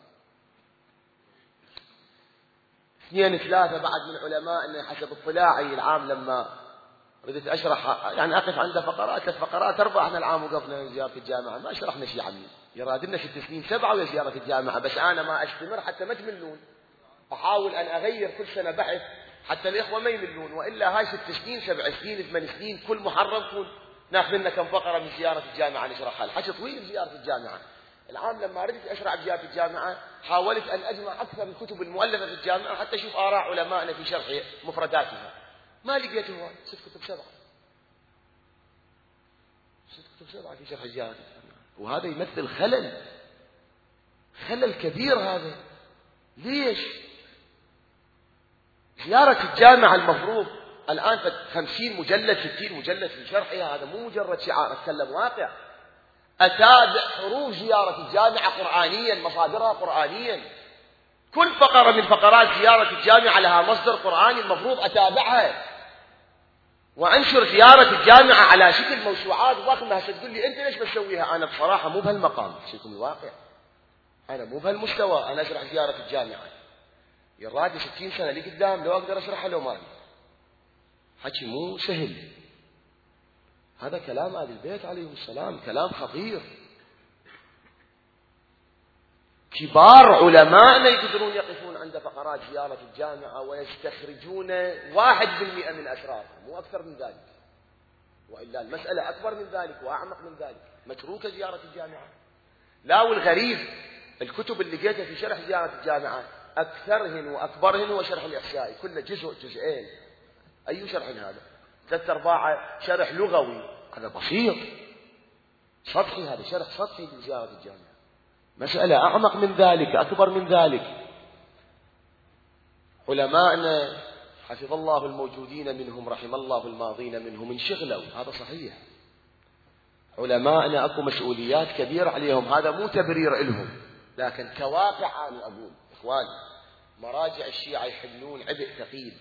2 3 بعد من علماء حسب اطلاعي العام لما بدأت أشرح يعني أقف عند فقرات 3 فقرات 4. احنا العام وقفنا زيارة الجامعة ما شرحنا شيء عميق. يرادلنا 6 سنين 7 ويا زيارة الجامعة، بس أنا ما أستمر حتى ما تملون. أحاول أن أغير كل سنة بحث حتى الإخوة ما يملون، وإلا هاي 6 سنين 7 سنين 8 سنين كل محرم كل ناخذ لنا كم فقرة من زيارة الجامعة نشرحها. الحكي طويل زيارة الجامعة. العام لما أردت أشرح بزيارة الجامعة حاولت أن أجمع أكثر الكتب المؤلفة في الجامعة حتى أشوف آراء علمائنا في شرح مفرداتها. ما لقيت هو 6 كتب 7 في شرح الجامعة، وهذا يمثل خلل كبير. هذا ليش؟ زيارة الجامعة المفروض الآن 50 مجلد 60 مجلد في شرحها، هذا مو مجرد شعار، أتكلم واقع. أتابع حروف زيارة الجامعة قرآنيا، مصادرها قرآنيا. كل فقرة من فقرات زيارة الجامعة لها مصدر قرآني المفروض أتابعها، وأنشر زيارة الجامعة على شكل موسوعات ضخمة. هتقول لي أنت ليش بتسويها؟ أنا بصراحة مو بهالمقام، شيكم الواقع أنا مو بهالمستوى أنا أشرح زيارة الجامعة. يرادي 60 سنة لي قدام لو أقدر أشرحها لو مالي. حكي مو سهل. هذا كلام آل البيت عليهم السلام، كلام خطير. كبار علماءنا يقدرون يقفون عند فقرات زيارة الجامعة ويستخرجون 1% من أسرارها، مو أكثر من ذلك. وإلا المسألة أكبر من ذلك وأعمق من ذلك. متروكة زيارة الجامعة. لا، والغريب الكتب اللي لقيتها في شرح زيارة الجامعة أكثرهن وأكبرهن هو شرح الإحسائي، كله جزء جزئين. أي شرح هذا؟ 3/4 شرح لغوي، هذا بسيط سطحي، هذا شرح سطحي لزيارة الجامعة. مسألة أعمق من ذلك، أكبر من ذلك. علماءنا حفظ الله الموجودين منهم رحم الله الماضين منهم انشغلوا، هذا صحيح. علماءنا أكو مسؤوليات كبيرة عليهم، هذا مو تبرير إلهم، لكن كواقع أنا أقول إخوان مراجع الشيعة يحملون عبء ثقيل.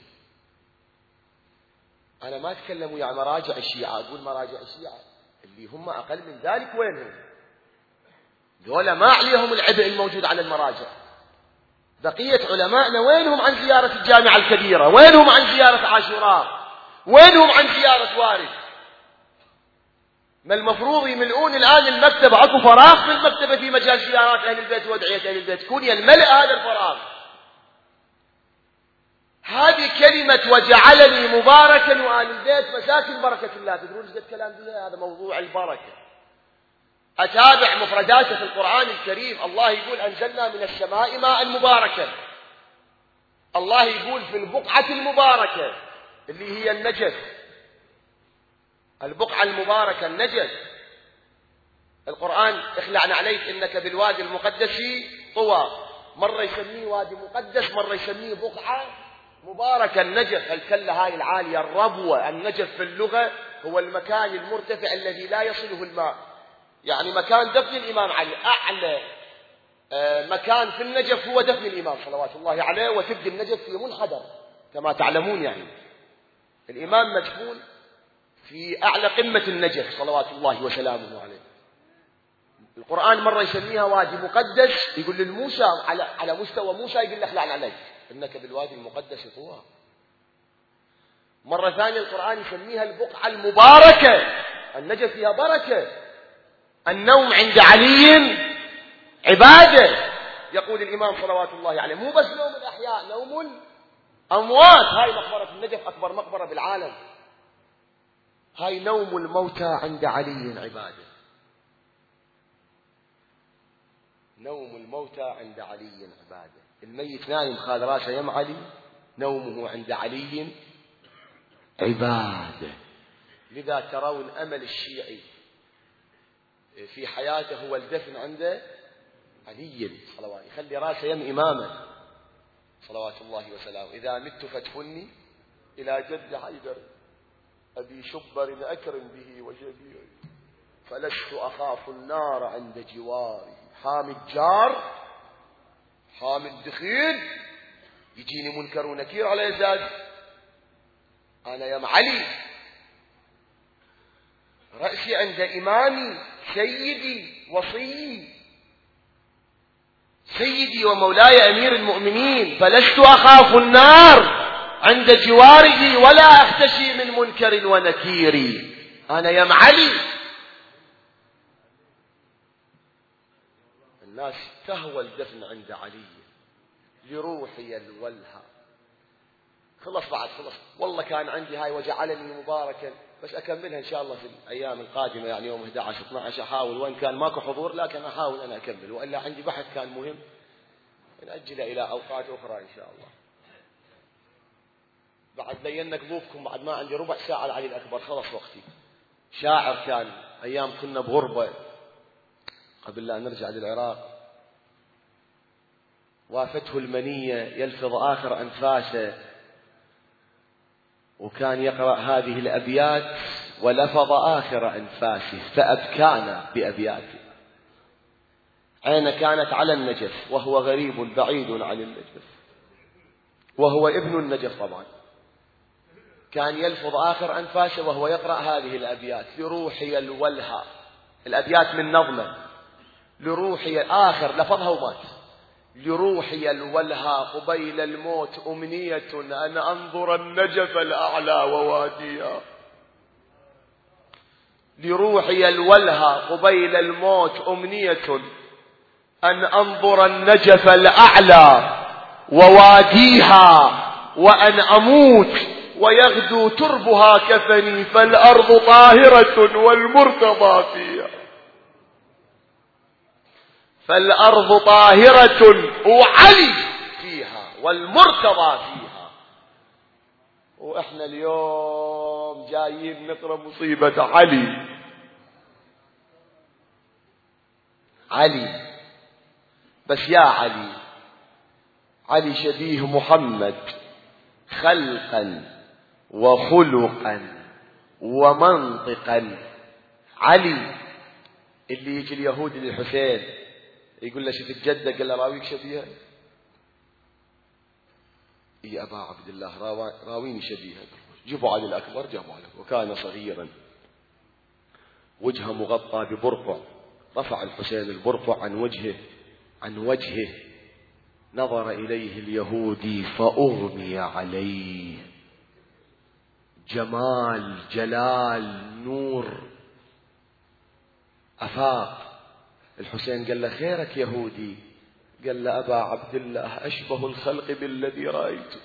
أنا ما أتكلم ويا مراجع الشيعة، أقول مراجع الشيعة اللي هم أقل من ذلك وينهم؟ ذولا ما عليهم العبء الموجود على المراجع. بقية علماءنا وينهم عن زيارة الجامعة الكبيرة؟ وينهم عن زيارة عاشوراء؟ وينهم عن زيارة وارد؟ ما المفروض يملؤون الآن المكتبة، أكو فراغ في المكتبة في مجال زيارات أهل البيت وأدعية أهل البيت، كون ينملأ هذا الفراغ. هذه كلمة وجعلني مباركا وآل البيت مساكن بركة الله، تدرون ايش الكلام بها؟ هذا موضوع البركة. أتابع مفرداته في القرآن الكريم، الله يقول أنزلنا من السماء ماء مباركا. الله يقول في البقعة المباركة اللي هي النجف، البقعة المباركة النجف. القرآن اخلعنا عليك إنك بالوادي المقدس طوى، مرة يسميه وادي مقدس، مرة يسميه بقعة مباركة. النجف الكلة هاي العالية الربوة. النجف في اللغة هو المكان المرتفع الذي لا يصله الماء، يعني مكان دفن الإمام علي. أعلى مكان في النجف هو دفن الإمام صلوات الله عليه، وتبدي النجف في منحدر كما تعلمون، يعني الإمام مدفون في أعلى قمة النجف صلوات الله وسلامه عليه. القرآن مرة يسميها وادي مقدس، يقول للموسى على مستوى موسى، يقول له اخلعنا عليك إنك بالوادي المقدس طوى. مرة ثانية القرآن يسميها البقعة المباركة، النجف فيها بركة. النوم عند علي عبادة، يقول الإمام صلوات الله عليه، مو بس نوم الأحياء، نوم الأموات. هاي مقبرة النجف أكبر مقبرة بالعالم. هاي نوم الموتى عند علي عبادة. نوم الموتى عند علي عبادة. الميت نايم خال راسه يم علي، نومه عند علي عبادة. لذا ترون أمل الشيعي في حياته هو الدفن عند علي صلوات، يخلي راسه يم إمامه صلوات الله وسلامه. إذا مت فادفني إلى جد حيدر أبي شبر أكرم به وجبيري، فلست أخاف النار عند جواري. حامي الجار حامي الدخيل، يجيني منكر ونكير على يزاد، أنا يا علي رأسي عند إمامي سيدي وصيي سيدي ومولاي أمير المؤمنين، فلست أخاف النار عند جواره ولا أختشي من منكر ونكير. أنا يا علي. الناس تهوى الدفن عند علي لروحي الولهى. خلص بعد خلص، والله كان عندي هاي وجعلني مباركا، بس أكملها إن شاء الله في الأيام القادمة، يعني يوم 11-12 أحاول، وإن كان ماكو حضور لكن أحاول أنا أكمل، وإلا عندي بحث كان مهم نأجله إلى أوقات أخرى إن شاء الله. بعد بينا قلوبكم، بعد ما عندي ربع ساعة علي الأكبر خلص وقتي. شاعر كان أيام كنا بغربة قبل لا نرجع للعراق، وافته المنية يلفظ آخر أنفاسه، وكان يقرأ هذه الأبيات ولفظ آخر أنفاسه فأبكانا بأبياته. عين كانت على النجف وهو غريب بعيد عن النجف، وهو ابن النجف طبعا. كان يلفظ آخر أنفاسه وهو يقرأ هذه الأبيات: لروحي الولهى، الأبيات من نظمه، لروحي آخر لفظها ومات: لروحي الولهى قبيل الموت أمنية أن أنظر النجف الأعلى وواديها. لروحي الولهى قبيل الموت أمنية أن أنظر النجف الأعلى وواديها، وأن أموت ويغدو تربها كفني، فالأرض طاهرة والمرتضى فيها. فالأرض طاهرة وعلي فيها والمرتضى فيها. وإحنا اليوم جايين نقرأ مصيبة علي. علي بس يا علي، علي شبيه محمد خلقا وخلقا ومنطقا. علي اللي يجي اليهودي للحسين يقول له شفت جدك؟ قال له راويك شبيها؟ يا أبا عبد الله راويني شبيها. جيبوا علي الأكبر، جابوا علي، وكان صغيرا وجهه مغطى ببرقع. رفع الحسين البرقع عن وجهه نظر إليه اليهودي فأغمي عليه. جمال، جلال، نور. أفاق الحسين قال له خيرك يهودي؟ قال له أبا عبد الله أشبه الخلق بالذي رأيته.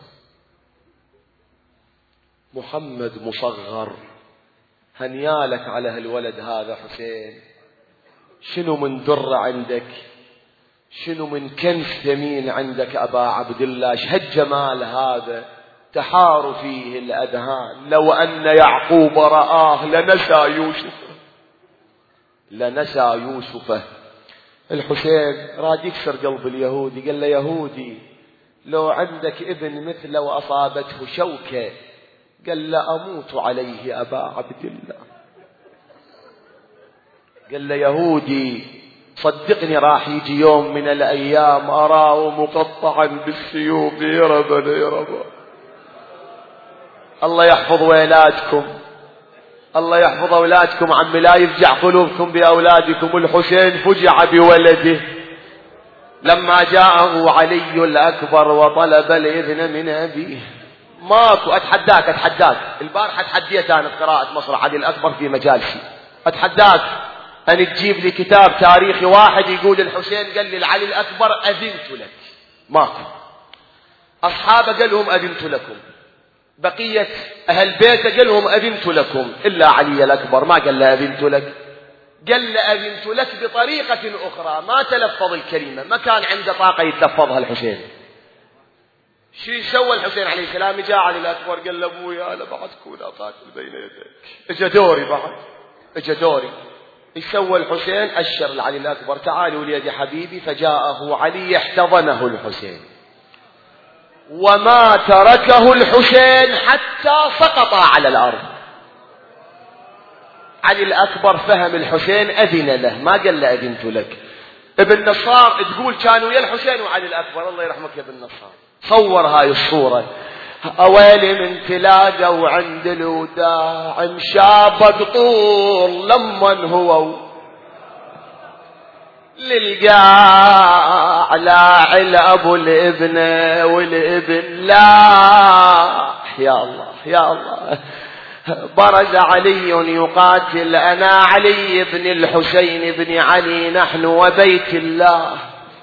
محمد مصغر، هنيالك على هالولد هذا حسين. شنو من در عندك، شنو من كنز ثمين عندك أبا عبد الله. شهد جمال هذا تحار فيه الأذهان. لو أن يعقوب رآه لنسى يوسف. الحسين راد يكسر قلب اليهودي، قال له يهودي لو عندك ابن مثله وأصابته شوكة، قال له أموت عليه أبا عبد الله. قال له يهودي صدقني راح يجي يوم من الأيام أراه مقطعا بالسيوف يربا. الله يحفظ ولادكم، الله يحفظ أولادكم. عمي لا يفجع قلوبكم بأولادكم. الحسين فجع بولده لما جاءه علي الأكبر وطلب الإذن من أبيه. ماكو. أتحداك البارحة تحديت أنا بقراءة مسرح علي الأكبر في مجالسي. أتحداك أن تجيب لي كتاب تاريخي واحد يقول الحسين قال لي علي الأكبر أذنت لك. ماكو. أصحابه قال لهم أذنت لكم، بقية أهل بيته قال لهم أذنت لكم، إلا علي الأكبر ما قال له أذنت لك. قال له أذنت لك بطريقة أخرى، ما تلفظ الكلمة، ما كان عنده طاقة يتلفظها الحسين. شو سوى الحسين عليه السلام؟ جاء علي الأكبر قال له أبويا أنا بعد كون أقاتل بين يديك. إجا دوري. إيش سوى الحسين؟ أشر لعلي الأكبر تعالوا وليدي حبيبي، فجاءه علي احتضنه الحسين، وما تركه الحسين حتى سقط على الأرض. علي الأكبر فهم الحسين أذن له، ما قال له أذنت لك. ابن نصار تقول كانوا يا الحسين وعلي الأكبر، الله يرحمك يا ابن نصار، صور هاي الصورة. أويلي من تلاقوا عند الوداع مشابق طول لمن هو للقاع لا الأب الابن والابن لا. يا الله يا الله. برز علي يقاتل أنا علي بن الحسين بن علي نحن وبيت الله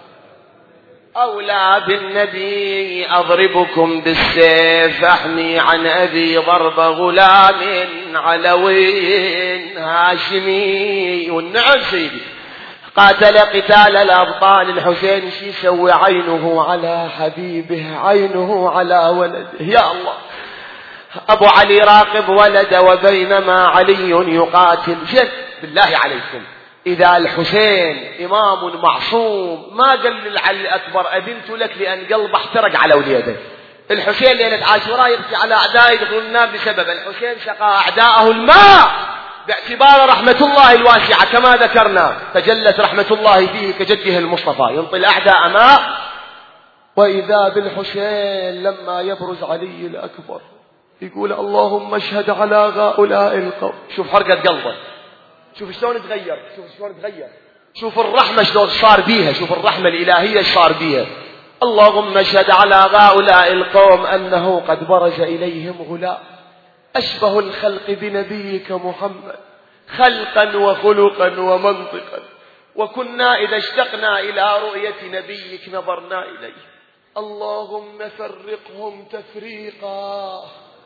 أولى بالنبي أضربكم بالسيف أحمي عن أبي ضرب غلام علوي هاشمي. نعم سيدي قاتل قتال الأبطال الحسين شي يسوي عينه على حبيبه عينه على ولده. يا الله. أبو علي راقب ولده وبينما علي يقاتل. جد بالله عليكم إذا الحسين إمام معصوم ما قال للعلي الأكبر أذنت لك لأن قلبه احترق على وليده. الحسين ليلة عاشوراء يبكي على أعدائه يدخلون النار بسبب الحسين سقى أعداءه الماء باعتبار رحمة الله الواسعة كما ذكرنا تجلت رحمة الله فيه كجده المصطفى ينطي الأعداء ماء. وإذا بالحسين لما يبرز علي الأكبر يقول اللهم اشهد على هؤلاء القوم. شوف حرقة قلبه شوف شلون تغير شوف الرحمة شلون صار بيها شوف الرحمة الإلهية صار بيها. اللهم اشهد على هؤلاء القوم أنه قد برز إليهم غلام أشبه الخلق بنبيك محمد خلقا وخلقا ومنطقا وكنا إذا اشتقنا إلى رؤية نبيك نظرنا إليه. اللهم فرقهم تفريقا.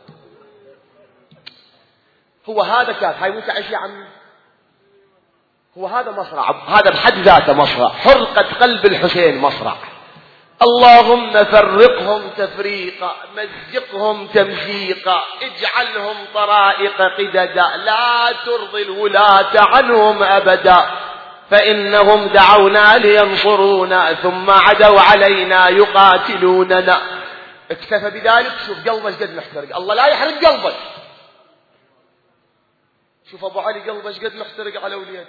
هو هذا كان هاي مو تعيش يا عمي. هو هذا مصرع هذا بحد ذاته مصرع حرقة قلب الحسين مصرع. اللهم فرقهم تفريقا مزقهم تمزيقا اجعلهم طرائق قددا لا ترضي الولاة عنهم أبدا فإنهم دعونا لينصرونا ثم عدوا علينا يقاتلوننا. اكتفى بذلك. شوف قلبك قد محترق. الله لا يحرق قلبك. شوف أبو علي قلبك قد محترق على وليده.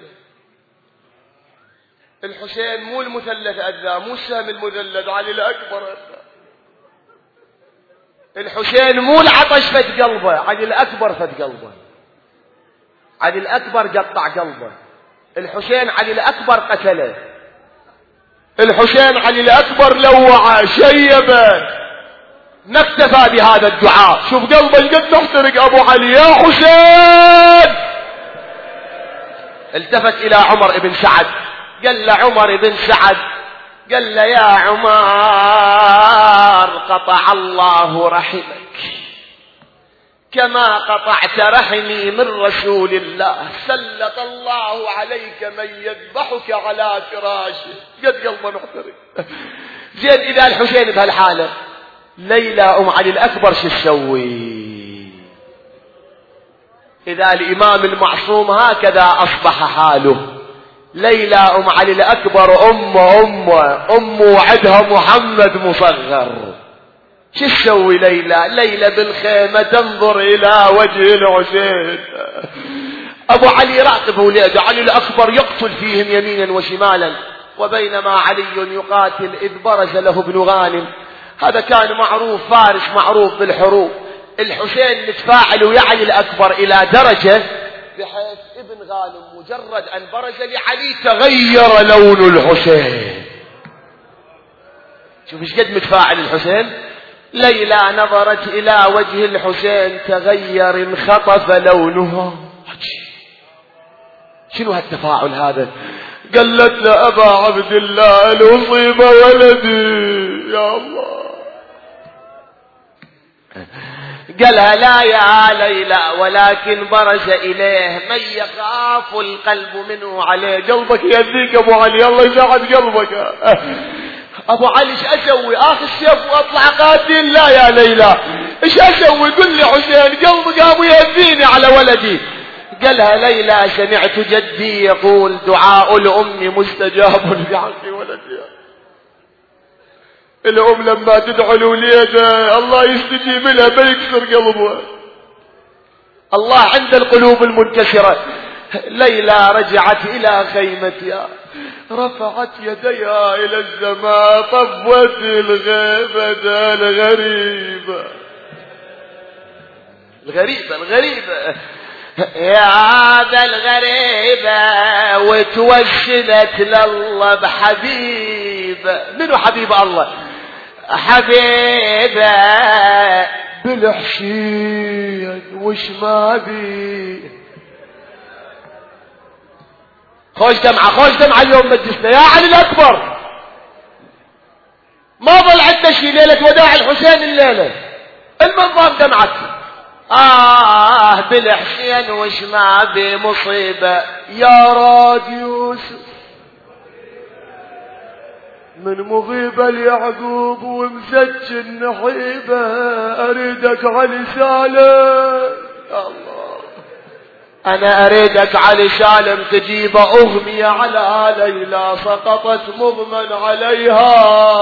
الحسين مو المثلث أذى مو السهم المذلل علي الأكبر أذى. الحسين مو العطش فت قلبه علي الأكبر فت قلبه. علي الأكبر قطع قلبه. الحسين علي الأكبر قتله. الحسين علي الأكبر لوعه شيبه. نكتفى بهذا الدعاء. شوف قلبه قد محترق أبو علي يا حسين. التفت إلى عمر بن سعد قال له عمر بن سعد قال له يا عمر قطع الله رحمك كما قطعت رحمي من رسول الله سلط الله عليك من يذبحك على فراشه. قد قلبه محترق. زين إذا الحسين بهالحالة ليلى أم علي الأكبر شو تسوي؟ إذا الإمام المعصوم هكذا أصبح حاله. ليلى أم علي الأكبر أم وعدها محمد مصغر. شو تسوي ليلى بالخيمة تنظر إلى وجه الحسين. أبو علي راقب ولاده علي الأكبر يقتل فيهم يمينا وشمالا وبينما علي يقاتل إذ برز له ابن غانم. هذا كان معروف فارس معروف بالحروب. الحسين متفاعل ويا علي الأكبر إلى درجة بحيث ابن غانم مجرد أن برز لعلي تغير لون الحسين. شوف ايش قد متفاعل الحسين. ليلى نظرت إلى وجه الحسين تغير انخطف لونه. شنو هالتفاعل هذا؟ قالت له أبا عبد الله الأصيب ولدي يا الله. قالها لا يا ليلى ولكن برز إليه من يخاف القلب منه عليه. قلبك يذيك أبو علي الله يساعد قلبك. أبو علي ايش أسوي؟ آخذ السيف وأطلع قاتل؟ لا يا ليلى ايش أسوي؟ قل لي حسين قلبك أبو يذيني على ولدي. قالها ليلى سمعت جدي يقول دعاء الأم مستجاب بحق ولدها. الأم لما تدعو لوليدها الله يستجيب لها بيكسر قلبها. الله عند القلوب المنكسرة. ليلى رجعت إلى خيمتها رفعت يديها إلى السماء طفت الغيبة الغريبة. الغريبة يا هذا الغريبة وتوسلت لله بحبيب. منو حبيب الله؟ حبيبة بالحسين وش ما بي. خوش دمعة اليوم مجلسنا يا علي الأكبر. ما ظل عندنا شي ليلة وداع الحسين الليلة المنظام دمعت. بالحسين وش ما بي مصيبة يا راد يوسف من مغيبة ليعقوب ومسجن نحيبة أريدك علي سالم. الله أنا أريدك علي سالم تجيب أغمية على ليلى سقطت مغمى عليها.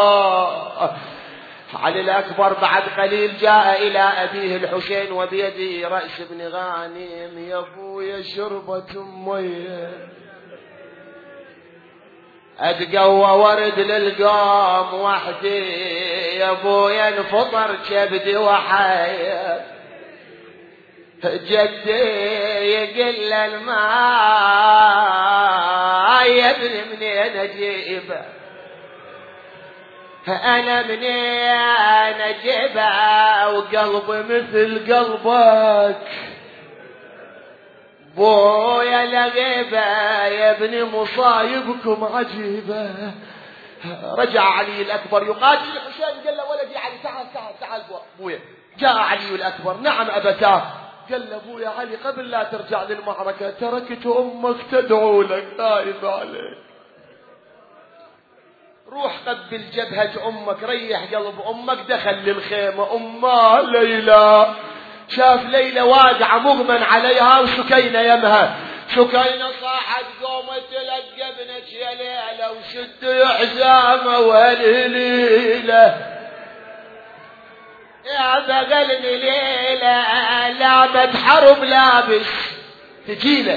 علي الأكبر بعد قليل جاء إلى أبيه الحسين وبيده رأس ابن غانم. يا أبويا شربة مية أتقوى ورد للقوم وحدي. يا أبويا انفطر كبدي وحيا. جدي يقل الماء يا ابني منين أجيبه أنا منين أجيبه وقلبي مثل قلبك بويا لغيبة يا ابني مصايبكم عجيبة. رجع علي الأكبر يقاتل الحسين. قال له ولدي علي تعال بويا. جاء علي الأكبر. نعم أبتاه. قال له ابويا علي قبل لا ترجع للمعركة تركت أمك تدعو لك خايف عليك. روح قبل جبهة أمك ريح قلب أمك. دخل للخيمة. أمه ليلى شاف ليلى واقعة مغمى عليها وسكينة يمها. سكينة صاحت قومت تلقى ابنك يا ليلى وشد حزامه والهليلة. يا بقلني ليلة لابد حرب لابس تجيله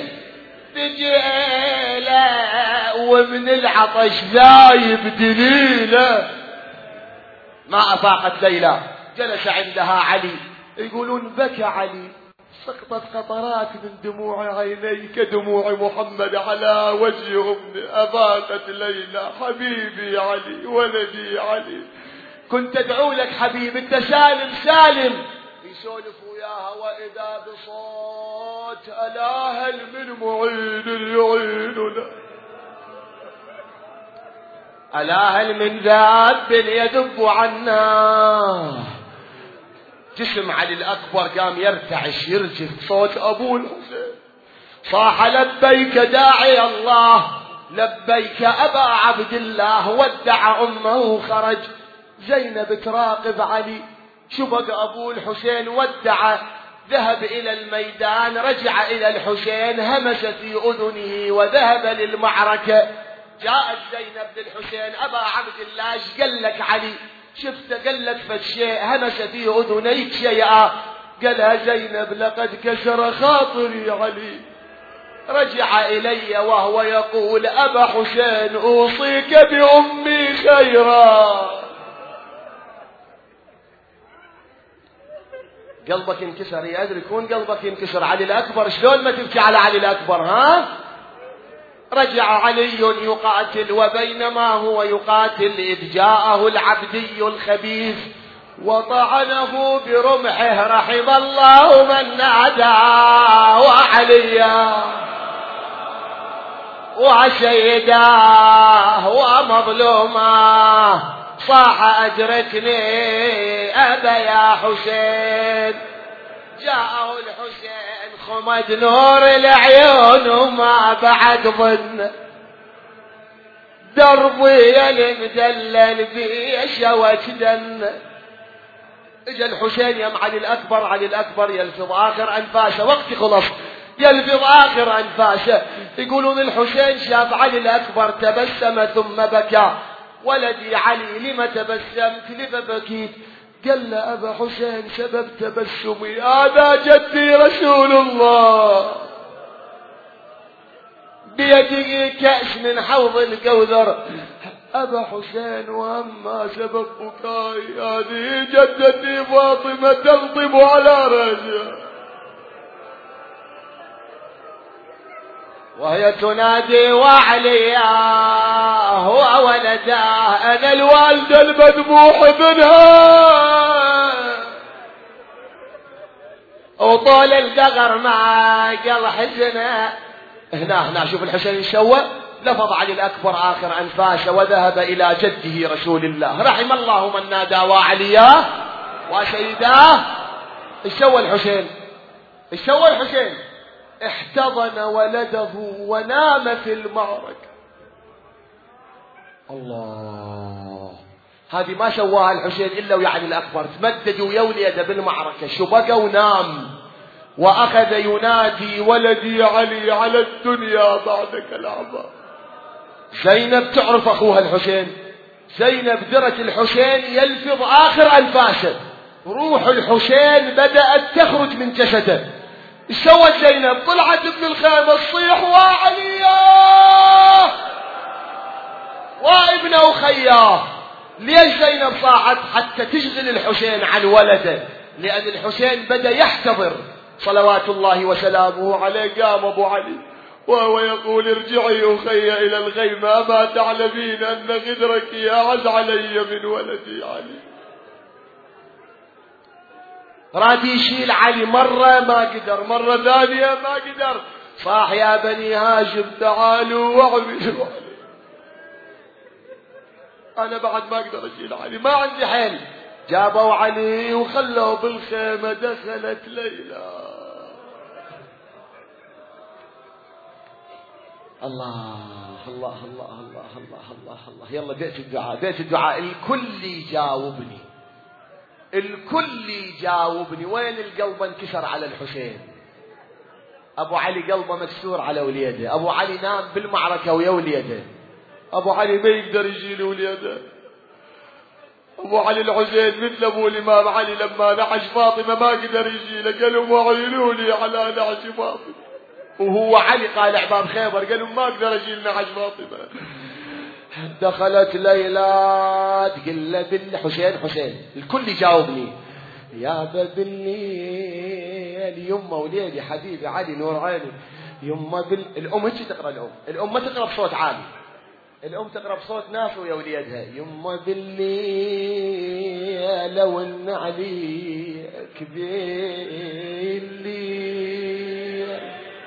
ومن العطش ذايب دليله. ما أفاقت ليلى. جلس عندها علي. يقولون بكى علي. سقطت قطرات من دموع عيني كدموع محمد على وجه أمي. أفاقت ليلى. حبيبي علي ولدي علي كنت أدعو لك حبيب انت سالم. يسولف وياها وإذا بصوت ألا هل من معين يعيننا. ألا هل من ذاب يذب عنا. جسم علي الأكبر قام يرتعش يرجف. صوت أبو الحسين صاح لبيك داعي الله لبيك أبا عبد الله. ودع أمه وخرج. زينب تراقب علي. شبق أبو الحسين ودع. ذهب إلى الميدان. رجع إلى الحسين همس في أذنه وذهب للمعركة. جاءت زينب للحسين. أبا عبد الله ايش قال لك علي؟ شفت قال لك فالشيء همس في أذنيك شيئا. قالها زينب لقد كسر خاطري علي. رجع إلي وهو يقول أبا حسين أوصيك بأمي خيرا. قلبك انكسر يا أدري يكون قلبك ينكسر. علي الأكبر شلون ما تبكي على علي الأكبر ها؟ رجع علي يقاتل وبينما هو يقاتل إذ جاءه العبدي الخبيث وطعنه برمحه. رحم الله من ناداه وعليا وسيداه ومظلوماه. صاح أدركني أبا يا حسين. جاءه الحسين خمد نور العيون وما بعد ظن دربي المدلل بي شوك دن. اجا الحسين يم علي الأكبر يلفظ آخر أنفاسه. وقت خلص يلفظ آخر أنفاسه. يقولون الحسين شاف علي الأكبر تبسم ثم بكى. ولدي علي لما تبسمت لما بكيت؟ قال له أبا حسين سبب تبسمي هذا جدي رسول الله بيده كأس من حوض الكوثر. أبا حسين وأما سبب بكاي هذه جدتي فاطمة تغضب على رأسها. وهي تنادي وعلياه وولداه أنا الوالدة المذبوح ابنها، وطول الدغر ما قل حزنه. هنا شوف الحسين شوى، لفظ علي الأكبر آخر أنفاسه وذهب إلى جده رسول الله. رحم الله من نادى وعلياه وسيداه. الشوى الحسين، الشوى الحسين احتضن ولده ونام في المعركة. الله، هذه ما سواها الحسين إلا ويعني الأكبر، تمدد ويولد بالمعركة شبق ونام، وأخذ ينادي ولدي علي على الدنيا بعدك الأعمار. زينب تعرف أخوها الحسين، زينب درت الحسين يلفظ آخر أنفاسه، روح الحسين بدأت تخرج من جسده. سوت زينب؟ طلعت ابن الخيمة تصيح وعلياه وابن أخياه. ليش زينب صاحت؟ حتى تشغل الحسين عن ولده، لأن الحسين بدأ يحتضر صلوات الله وسلامه عليه. قام أبو علي وهو يقول ارجعي أخي إلى الخيمة، ما تعلمين أن غدرك أعز علي من ولدي علي. راد يشيل علي مرة ما قدر، مرة ثانية ما قدر، صاح يا بني هاشم تعالوا واعملوا علي، أنا بعد ما أقدر أشيل علي، ما عندي حيل. جابوا علي وخلوا بالخيمة. دخلت ليلى. الله الله الله الله الله الله الله. يلا بيت الدعاء، بيت الدعاء. الكل يجاوبني، الكل يجاوبني. وين القلب انكسر على الحسين؟ أبو علي قلبه مكسور على وليده. أبو علي نام بالمعركة ويا وليده. أبو علي ما يقدر يجيل وليده. أبو علي الحسين مثل أبو الإمام علي لما نعش فاطمة ما قدر يجيله، قالوا معينوا لي على نعش فاطمة. وهو علي قال عباب خيبر قالوا ما أقدر أجيل نعش فاطمة. دخلت ليلى تقول له بالحسين حسين. الكل يجاوبني يا بالليل يمه وليدي حبيبي علي نور عيني يمه الأم هيك تقرأ، الأم ما تقرأ بصوت عالي، الأم تقرأ بصوت نافع ويا وليدها. يمه بالليل لو ان عليك بالليل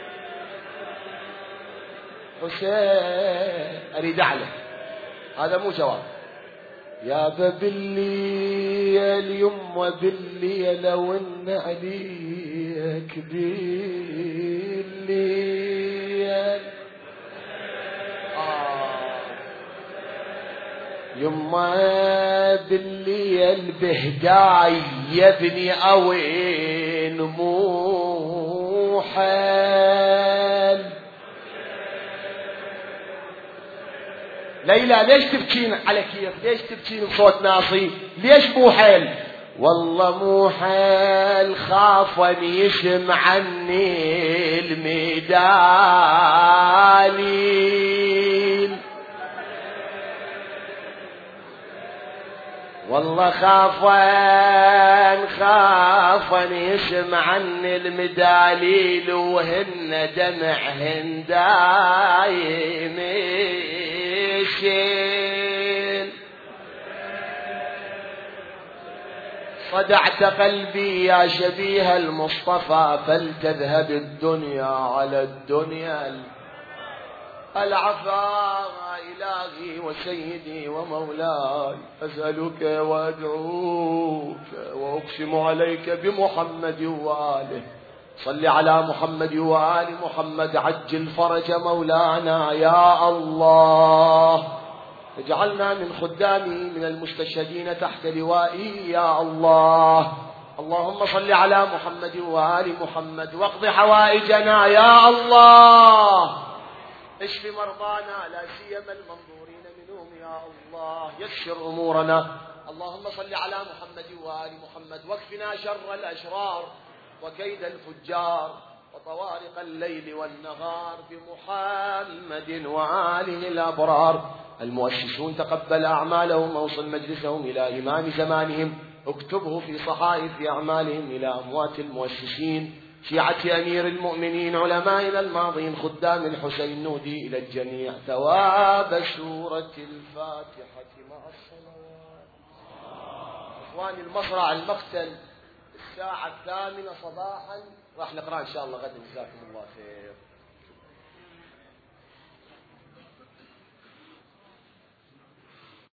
حسين. أريد أعلم، هذا مو جواب. يا بالليل يمه بالليل لو ان عليك بالليل يما بالليل بهداي يا ابني اوين مو حال. ليلى ليش تبكين على كيف؟ ليش تبكين بصوت ناصي؟ ليش مو حيل؟ والله مو حيل خاف ان يسمع عني الميدالين، والله خاف ان يسمع عني المداليل وهن دمعهن دايم يشيل. صدعت قلبي يا شبيه المصطفى فلتذهب الدنيا على الدنيا. العفا إلهي وسيدي ومولاي أسألك وأدعوك وأقسم عليك بمحمد وآله. صل على محمد وآل محمد. عجل فرج مولانا يا الله. اجعلنا من خدامي من المستشهدين تحت لوائي يا الله. اللهم صل على محمد وآل محمد واقض حوائجنا يا الله. اشف مرضانا لا سيما المنظورين منهم يا الله. يسر أمورنا. اللهم صل على محمد وآل محمد واكفنا شر الأشرار وكيد الفجار وطوارق الليل والنهار بمحمد وآله الأبرار. المؤسسون تقبل أعمالهم ووصل مجلسهم إلى إمام زمانهم. اكتبه في صحائف أعمالهم إلى أموات المؤسسين شيعة أمير المؤمنين علمائنا الماضين خدام الحسين، نودي إلى الجميع ثواب سورة الفاتحة مع الصلوات. إخواني المصرع المقتل الساعة 8 صباحا، راح نقرأ إن شاء الله غدا، جزاكم الله خير.